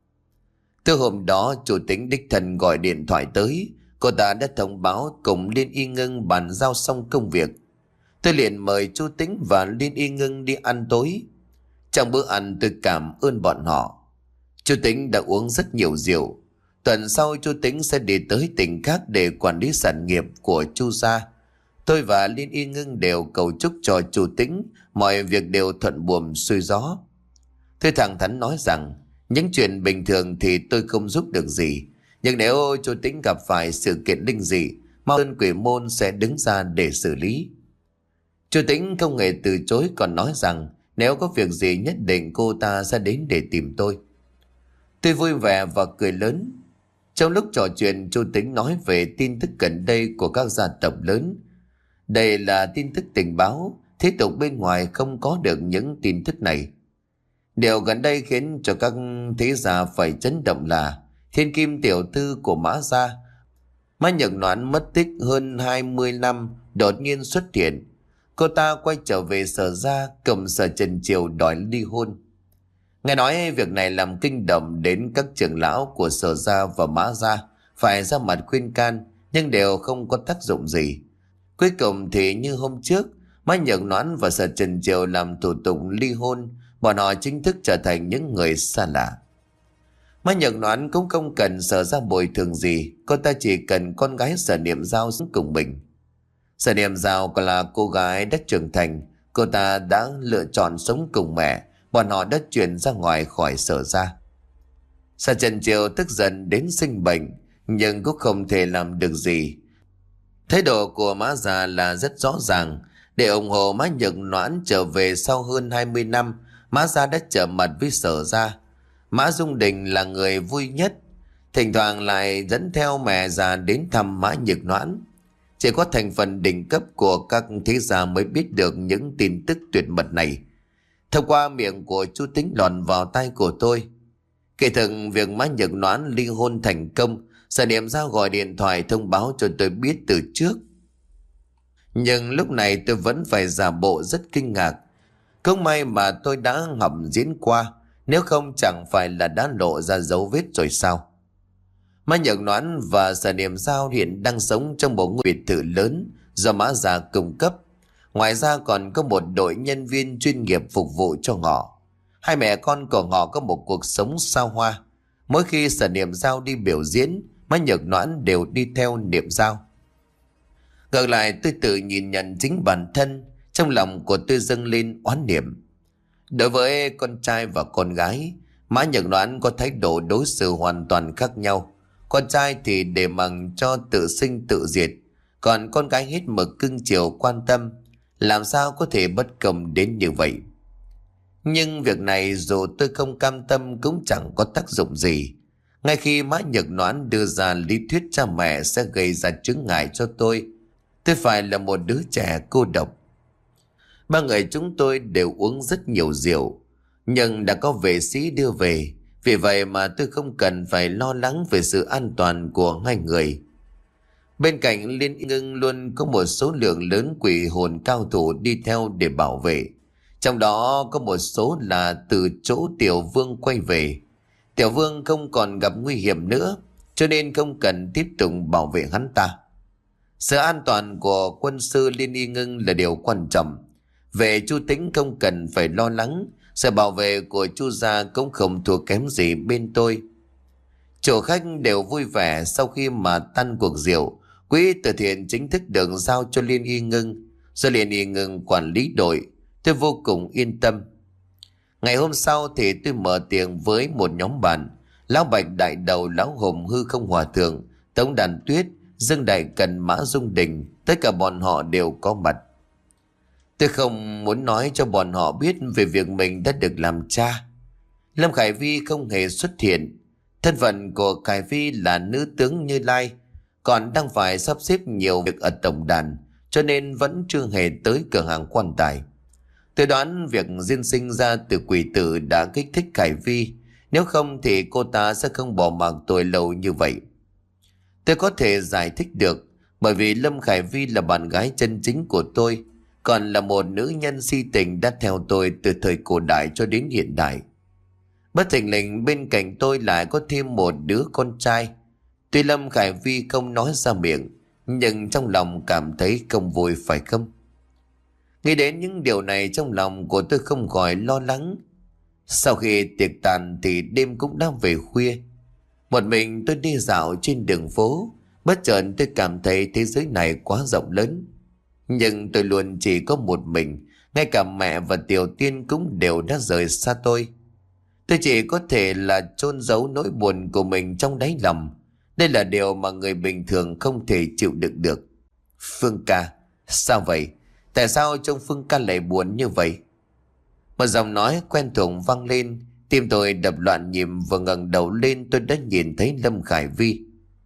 Từ hôm đó chủ tịch đích thân gọi điện thoại tới. Cô ta đã thông báo cùng Liên Y Ngưng bàn giao xong công việc. Tôi liền mời chú Tính và Liên Y Ngưng đi ăn tối. Trong bữa ăn tôi cảm ơn bọn họ. Chú Tính đã uống rất nhiều rượu. Tuần sau chú Tính sẽ đi tới tỉnh khác để quản lý sản nghiệp của chu gia. Tôi và Liên Y Ngưng đều cầu chúc cho chú Tính mọi việc đều thuận buồm xuôi gió. Tôi thẳng thắn nói rằng những chuyện bình thường thì tôi không giúp được gì. Nhưng nếu chú Tính gặp phải sự kiện linh dị, Mao Sơn Quỷ Môn sẽ đứng ra để xử lý. Chú Tính không hề từ chối, còn nói rằng nếu có việc gì nhất định cô ta sẽ đến để tìm tôi. Tôi vui vẻ và cười lớn. Trong lúc trò chuyện, chú Tính nói về tin tức gần đây của các gia tộc lớn. Đây là tin tức tình báo, thế tục bên ngoài không có được những tin tức này. Điều gần đây khiến cho các thế gia phải chấn động là thiên kim tiểu thư của Mã gia, Mã Nhật Noãn mất tích hơn hai mươi năm đột nhiên xuất hiện. Cô ta quay trở về Sở gia, cầm Sở Trần Triều đòi ly hôn. Nghe nói việc này làm kinh động đến các trưởng lão của Sở gia và Mã gia, phải ra mặt khuyên can nhưng đều không có tác dụng gì. Cuối cùng thì như hôm trước, Mã Nhật Noãn và Sở Trần Triều làm thủ tục ly hôn, bọn họ chính thức trở thành những người xa lạ. Mã Nhật Noãn cũng không cần Sở gia bồi thường gì, cô ta chỉ cần con gái Sở Niệm Giao sống cùng mình. Sở Niệm Giao còn là cô gái đã trưởng thành, cô ta đã lựa chọn sống cùng mẹ, bọn họ đã chuyển ra ngoài khỏi Sở gia. Sở Trần Triều tức giận đến sinh bệnh, nhưng cũng không thể làm được gì. Thái độ của Mã gia là rất rõ ràng, để ủng hộ Mã Nhật Noãn trở về sau hơn hai mươi năm, Mã gia đã trở mặt với Sở gia. Mã Dung Đình là người vui nhất, thỉnh thoảng lại dẫn theo mẹ già đến thăm Mã Nhật Noãn. Chỉ có thành phần đỉnh cấp của các thế gia mới biết được những tin tức tuyệt mật này. Thông qua miệng của chú Tính lọt vào tai của tôi. Kể thực việc Mã Nhật Noãn ly hôn thành công, Sở Niệm Giao gọi điện thoại thông báo cho tôi biết từ trước. Nhưng lúc này tôi vẫn phải giả bộ rất kinh ngạc. Không may mà tôi đã học diễn qua, nếu không chẳng phải là đã lộ ra dấu vết rồi sao? Mã Nhật Noãn và Sở Niệm Giao hiện đang sống trong một ngôi biệt thự lớn do Mã gia cung cấp. Ngoài ra còn có một đội nhân viên chuyên nghiệp phục vụ cho họ. Hai mẹ con của họ có một cuộc sống xa hoa. Mỗi khi Sở Niệm Giao đi biểu diễn, Mã Nhật Noãn đều đi theo Niệm Giao. Ngược lại tôi tự nhìn nhận chính bản thân, trong lòng của tôi dâng lên oán niệm. Đối với con trai và con gái, Mã Nhật Noãn có thái độ đối xử hoàn toàn khác nhau. Con trai thì để mặc cho tự sinh tự diệt, còn con gái hết mực cưng chiều quan tâm. Làm sao có thể bất công đến như vậy? Nhưng việc này dù tôi không cam tâm cũng chẳng có tác dụng gì. Ngay khi Mã Nhật Noãn đưa ra lý thuyết cha mẹ sẽ gây ra chướng ngại cho tôi, tôi phải là một đứa trẻ cô độc. Ba người chúng tôi đều uống rất nhiều rượu, nhưng đã có vệ sĩ đưa về. Vì vậy mà tôi không cần phải lo lắng về sự an toàn của hai người. Bên cạnh Liên Y Ngưng luôn có một số lượng lớn quỷ hồn cao thủ đi theo để bảo vệ. Trong đó có một số là từ chỗ Tiểu Vương quay về. Tiểu Vương không còn gặp nguy hiểm nữa, cho nên không cần tiếp tục bảo vệ hắn ta. Sự an toàn của quân sư Liên Y Ngưng là điều quan trọng. Về Chu Tĩnh không cần phải lo lắng, sự bảo vệ của Chu gia cũng không thua kém gì bên tôi. Chủ khách đều vui vẻ. Sau khi mà tan cuộc rượu, quỹ từ thiện chính thức được giao cho Liên Y Ngưng. Do Liên Y Ngưng quản lý đội, tôi vô cùng yên tâm. Ngày hôm sau thì tôi mở tiệc với một nhóm bạn: Lão Bạch đại đầu, Lão Hùng, Hư Không Hòa Thượng, Tống Đàn Tuyết, Dương Đại Cần, Mã Dung Đình. Tất cả bọn họ đều có mặt. Tôi không muốn nói cho bọn họ biết về việc mình đã được làm cha. Lâm Khải Vi không hề xuất hiện. Thân phận của Khải Vi là nữ tướng Như Lai, còn đang phải sắp xếp nhiều việc ở tổng đàn, cho nên vẫn chưa hề tới cửa hàng quan tài. Tôi đoán việc diên sinh ra từ quỷ tử đã kích thích Khải Vi, nếu không thì cô ta sẽ không bỏ mặc tôi lâu như vậy. Tôi có thể giải thích được, bởi vì Lâm Khải Vi là bạn gái chân chính của tôi, còn là một nữ nhân si tình đã theo tôi từ thời cổ đại cho đến hiện đại. Bất thình lình bên cạnh tôi lại có thêm một đứa con trai. Tuy Lâm Khải Vi không nói ra miệng, nhưng trong lòng cảm thấy không vui phải không? Nghĩ đến những điều này, trong lòng của tôi không khỏi lo lắng. Sau khi tiệc tàn thì đêm cũng đã về khuya. Một mình tôi đi dạo trên đường phố, bất chợt tôi cảm thấy thế giới này quá rộng lớn. Nhưng tôi luôn chỉ có một mình, ngay cả mẹ và Tiểu Tiên cũng đều đã rời xa tôi. Tôi chỉ có thể là chôn giấu nỗi buồn của mình trong đáy lòng. Đây là điều mà người bình thường không thể chịu đựng được. Phương ca, sao vậy? Tại sao trông Phương ca lại buồn như vậy? Một giọng nói quen thuộc vang lên. Tim tôi đập loạn nhịp, vừa ngẩng đầu lên tôi đã nhìn thấy Lâm Khải Vi.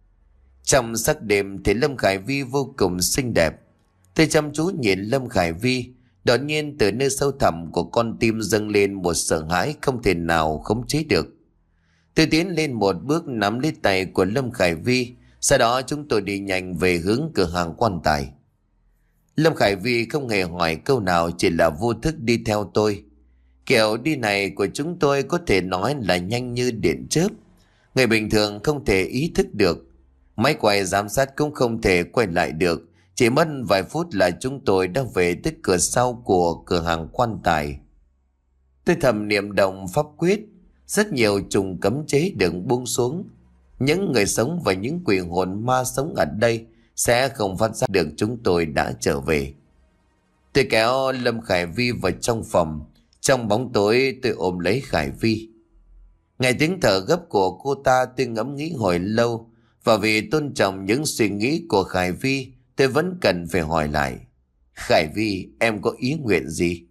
Trong sắc đêm thì Lâm Khải Vi vô cùng xinh đẹp. Tôi chăm chú nhìn Lâm Khải Vi, đột nhiên từ nơi sâu thẳm của con tim dâng lên một sợ hãi không thể nào khống chế được. Tôi tiến lên một bước, nắm lấy tay của Lâm Khải Vi, sau đó chúng tôi đi nhanh về hướng cửa hàng quan tài. Lâm Khải Vi không hề hỏi câu nào, chỉ là vô thức đi theo tôi. Kiểu đi này của chúng tôi có thể nói là nhanh như điện chớp, người bình thường không thể ý thức được. Máy quay giám sát cũng không thể quay lại được. Chỉ mất vài phút là chúng tôi đã về tới cửa sau của cửa hàng quan tài. Tôi thầm niệm động pháp quyết, rất nhiều trùng cấm chế được buông xuống. Những người sống và những quỷ hồn ma sống ở đây sẽ không phát giác được chúng tôi đã trở về. Tôi kéo Lâm Khải Vi vào trong phòng. Trong bóng tối tôi ôm lấy Khải Vi. Nghe tiếng thở gấp của cô ta, tôi ngẫm nghĩ hồi lâu, và vì tôn trọng những suy nghĩ của Khải Vi, tôi vẫn cần phải hỏi lại. Khải Vi, em có ý nguyện gì?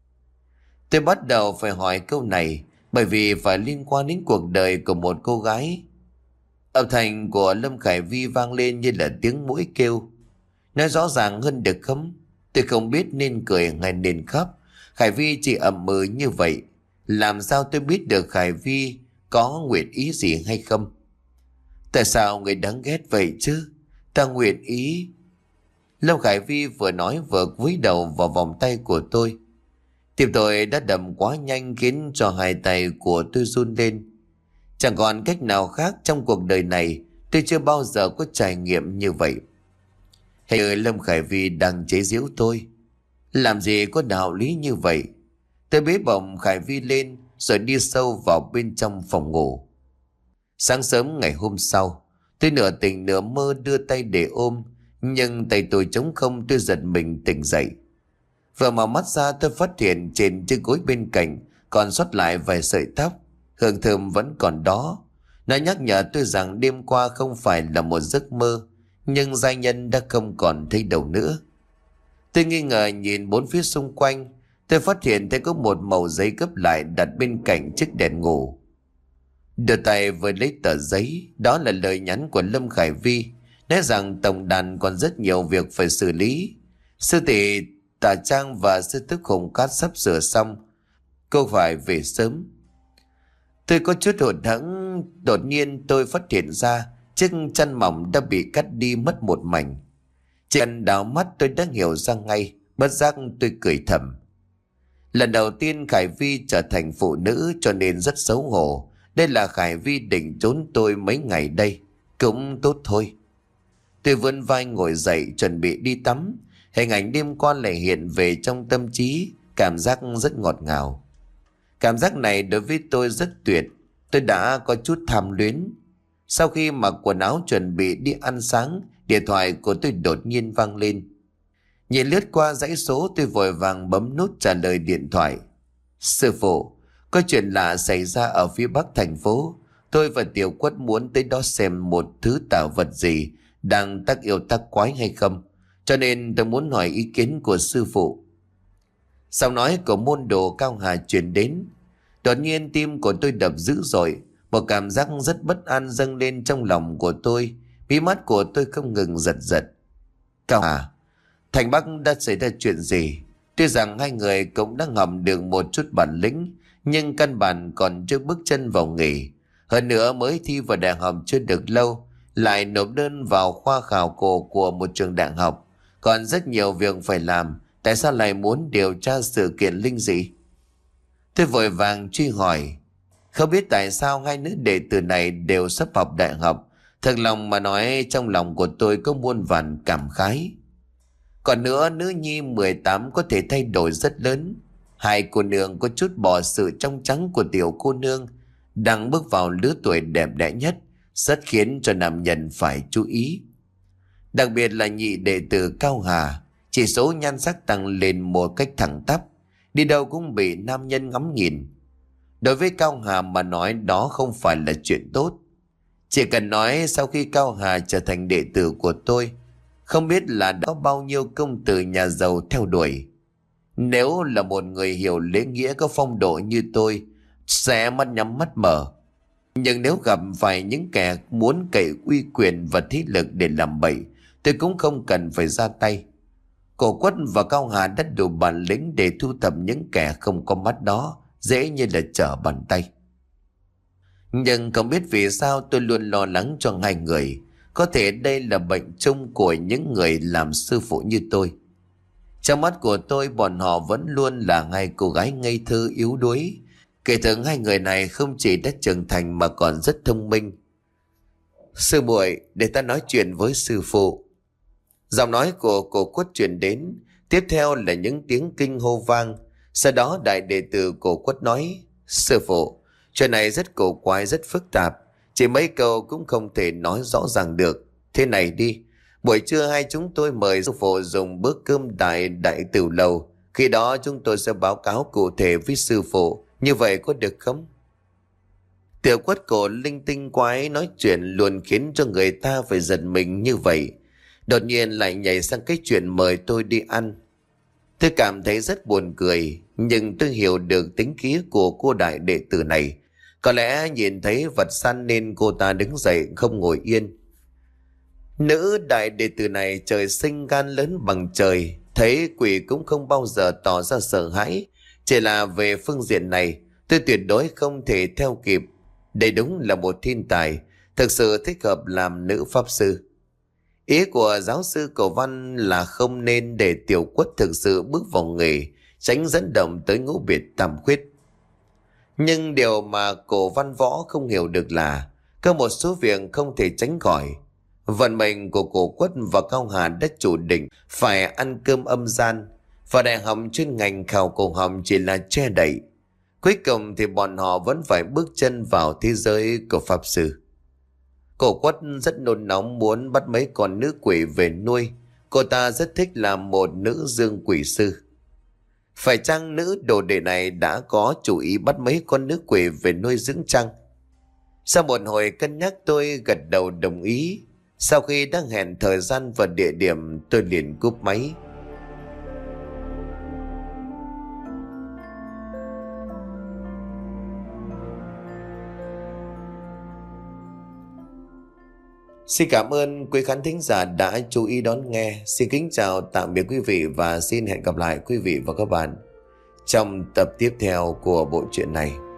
Tôi bắt đầu phải hỏi câu này, bởi vì phải liên quan đến cuộc đời của một cô gái. Âm thanh của Lâm Khải Vi vang lên như là tiếng muỗi kêu. Nói rõ ràng hơn được không? Tôi không biết nên cười hay nên khóc. Khải Vi chỉ ậm ừ như vậy. Làm sao tôi biết được Khải Vi có nguyện ý gì hay không? Tại sao người đáng ghét vậy chứ? Ta nguyện ý. Lâm Khải Vi vừa nói vừa cúi đầu vào vòng tay của tôi. Tim tôi đã đập quá nhanh khiến cho hai tay của tôi run lên. Chẳng còn cách nào khác, trong cuộc đời này tôi chưa bao giờ có trải nghiệm như vậy. Hình như Lâm Khải Vi đang chế giễu tôi. Làm gì có đạo lý như vậy? Tôi bế bổng Khải Vi lên rồi đi sâu vào bên trong phòng ngủ. Sáng sớm ngày hôm sau, tôi nửa tỉnh nửa mơ đưa tay để ôm, nhưng tay tôi trống không. Tôi giật mình tỉnh dậy. Vừa mở mắt ra tôi phát hiện trên chiếc gối bên cạnh còn sót lại vài sợi tóc. Hương thơm vẫn còn đó. Nó nhắc nhở tôi rằng đêm qua không phải là một giấc mơ, nhưng giai nhân đã không còn thấy đâu nữa. Tôi nghi ngờ nhìn bốn phía xung quanh. Tôi phát hiện thấy có một mẩu giấy gấp lại đặt bên cạnh chiếc đèn ngủ. Đưa tay vừa lấy tờ giấy. Đó là lời nhắn của Lâm Khải Vi, nói rằng tổng đàn còn rất nhiều việc phải xử lý. Sư tỷ Tả Trang và sư tức Hùng Cát sắp sửa xong, cô phải về sớm. Tôi có chút hụt hẫng, đột nhiên tôi phát hiện ra chiếc chăn mỏng đã bị cắt đi mất một mảnh. Chỉ cần đảo mắt tôi đã hiểu ra ngay, bất giác tôi cười thầm. Lần đầu tiên Khải Vi trở thành phụ nữ cho nên rất xấu hổ. Đây là Khải Vi định trốn tôi mấy ngày đây, cũng tốt thôi. Tôi vươn vai ngồi dậy chuẩn bị đi tắm. Hình ảnh đêm qua lại hiện về trong tâm trí, cảm giác rất ngọt ngào. Cảm giác này đối với tôi rất tuyệt. Tôi đã có chút tham luyến. Sau khi mặc quần áo chuẩn bị đi ăn sáng, điện thoại của tôi đột nhiên vang lên. Nhìn lướt qua dãy số, tôi vội vàng bấm nút trả lời điện thoại. Sư phụ, có chuyện lạ xảy ra ở phía bắc thành phố. Tôi và Tiểu Quất muốn tới đó xem một thứ tạo vật gì đang tác yêu tác quái hay không, cho nên tôi muốn hỏi ý kiến của sư phụ. Sau nói của môn đồ Cao Hà truyền đến. Đột nhiên tim của tôi đập dữ dội, một cảm giác rất bất an dâng lên trong lòng của tôi. Mí mắt của tôi không ngừng giật giật. Cao Hà, thành Bắc đã xảy ra chuyện gì? Tuy rằng hai người cũng đã ngầm được một chút bản lĩnh, nhưng căn bản còn chưa bước chân vào nghề. Hơn nữa mới thi vào đại học chưa được lâu, lại nộp đơn vào khoa khảo cổ của một trường đại học. Còn rất nhiều việc phải làm. Tại sao lại muốn điều tra sự kiện linh dị? Tôi vội vàng truy hỏi. Không biết tại sao hai nữ đệ tử này đều sắp học đại học. Thật lòng mà nói, trong lòng của tôi có muôn vàn cảm khái. Còn nữa, nữ nhi mười tám có thể thay đổi rất lớn. Hai cô nương có chút bỏ sự trong trắng của tiểu cô nương đang bước vào lứa tuổi đẹp đẽ nhất, rất khiến cho nam nhân phải chú ý. Đặc biệt là nhị đệ tử Cao Hà, chỉ số nhan sắc tăng lên một cách thẳng tắp, đi đâu cũng bị nam nhân ngắm nhìn. Đối với Cao Hà mà nói, đó không phải là chuyện tốt. Chỉ cần nói sau khi Cao Hà trở thành đệ tử của tôi, không biết là đã có bao nhiêu công tử nhà giàu theo đuổi. Nếu là một người hiểu lễ nghĩa có phong độ như tôi, sẽ mắt nhắm mắt mở. Nhưng nếu gặp phải những kẻ muốn cậy uy quyền và thế lực để làm bậy, tôi cũng không cần phải ra tay. Cổ Quất và Cao Hà đã đủ bản lĩnh để thu thập những kẻ không có mắt đó, dễ như là trở bàn tay. Nhưng không biết vì sao tôi luôn lo lắng cho hai người. Có thể đây là bệnh chung của những người làm sư phụ như tôi. Trong mắt của tôi, bọn họ vẫn luôn là hai cô gái ngây thơ yếu đuối. Kể từ hai người này không chỉ đã trưởng thành mà còn rất thông minh. Sư muội, để ta nói chuyện với sư phụ. Giọng nói của Cổ Quất truyền đến, tiếp theo là những tiếng kinh hô vang. Sau đó đại đệ tử Cổ Quất nói: Sư phụ, chuyện này rất cổ quái, rất phức tạp, chỉ mấy câu cũng không thể nói rõ ràng được. Thế này đi, buổi trưa hai chúng tôi mời sư phụ dùng bữa cơm đại đại tiểu lầu. Khi đó chúng tôi sẽ báo cáo cụ thể với sư phụ. Như vậy có được không? Tiểu Quất cổ linh tinh quái nói chuyện luôn khiến cho người ta phải giật mình như vậy. Đột nhiên lại nhảy sang cái chuyện mời tôi đi ăn. Tôi cảm thấy rất buồn cười, nhưng tôi hiểu được tính khí của cô đại đệ tử này. Có lẽ nhìn thấy vật săn nên cô ta đứng dậy không ngồi yên. Nữ đại đệ tử này trời sinh gan lớn bằng trời, thấy quỷ cũng không bao giờ tỏ ra sợ hãi. Chỉ là về phương diện này, tôi tuyệt đối không thể theo kịp. Đây đúng là một thiên tài, thực sự thích hợp làm nữ pháp sư. Ý của giáo sư Cổ Văn là không nên để Tiểu Quất thực sự bước vào nghề, tránh dẫn động tới ngũ biệt tam khuyết. Nhưng điều mà Cổ Văn Võ không hiểu được là có một số việc không thể tránh khỏi. Vận mệnh của Cổ Quất và Cao Hà đã chủ định phải ăn cơm âm gian, và đại học chuyên ngành khảo cổ học chỉ là che đậy. Cuối cùng thì bọn họ vẫn phải bước chân vào thế giới của pháp sư. Cổ Quất rất nôn nóng muốn bắt mấy con nữ quỷ về nuôi. Cô ta rất thích làm một nữ dương quỷ sư. Phải chăng nữ đồ đệ này đã có chủ ý bắt mấy con nữ quỷ về nuôi dưỡng chăng? Sau một hồi cân nhắc, tôi gật đầu đồng ý. Sau khi đã hẹn thời gian và địa điểm, tôi liền cúp máy. Xin cảm ơn quý khán thính giả đã chú ý đón nghe. Xin kính chào tạm biệt quý vị và xin hẹn gặp lại quý vị và các bạn trong tập tiếp theo của bộ truyện này.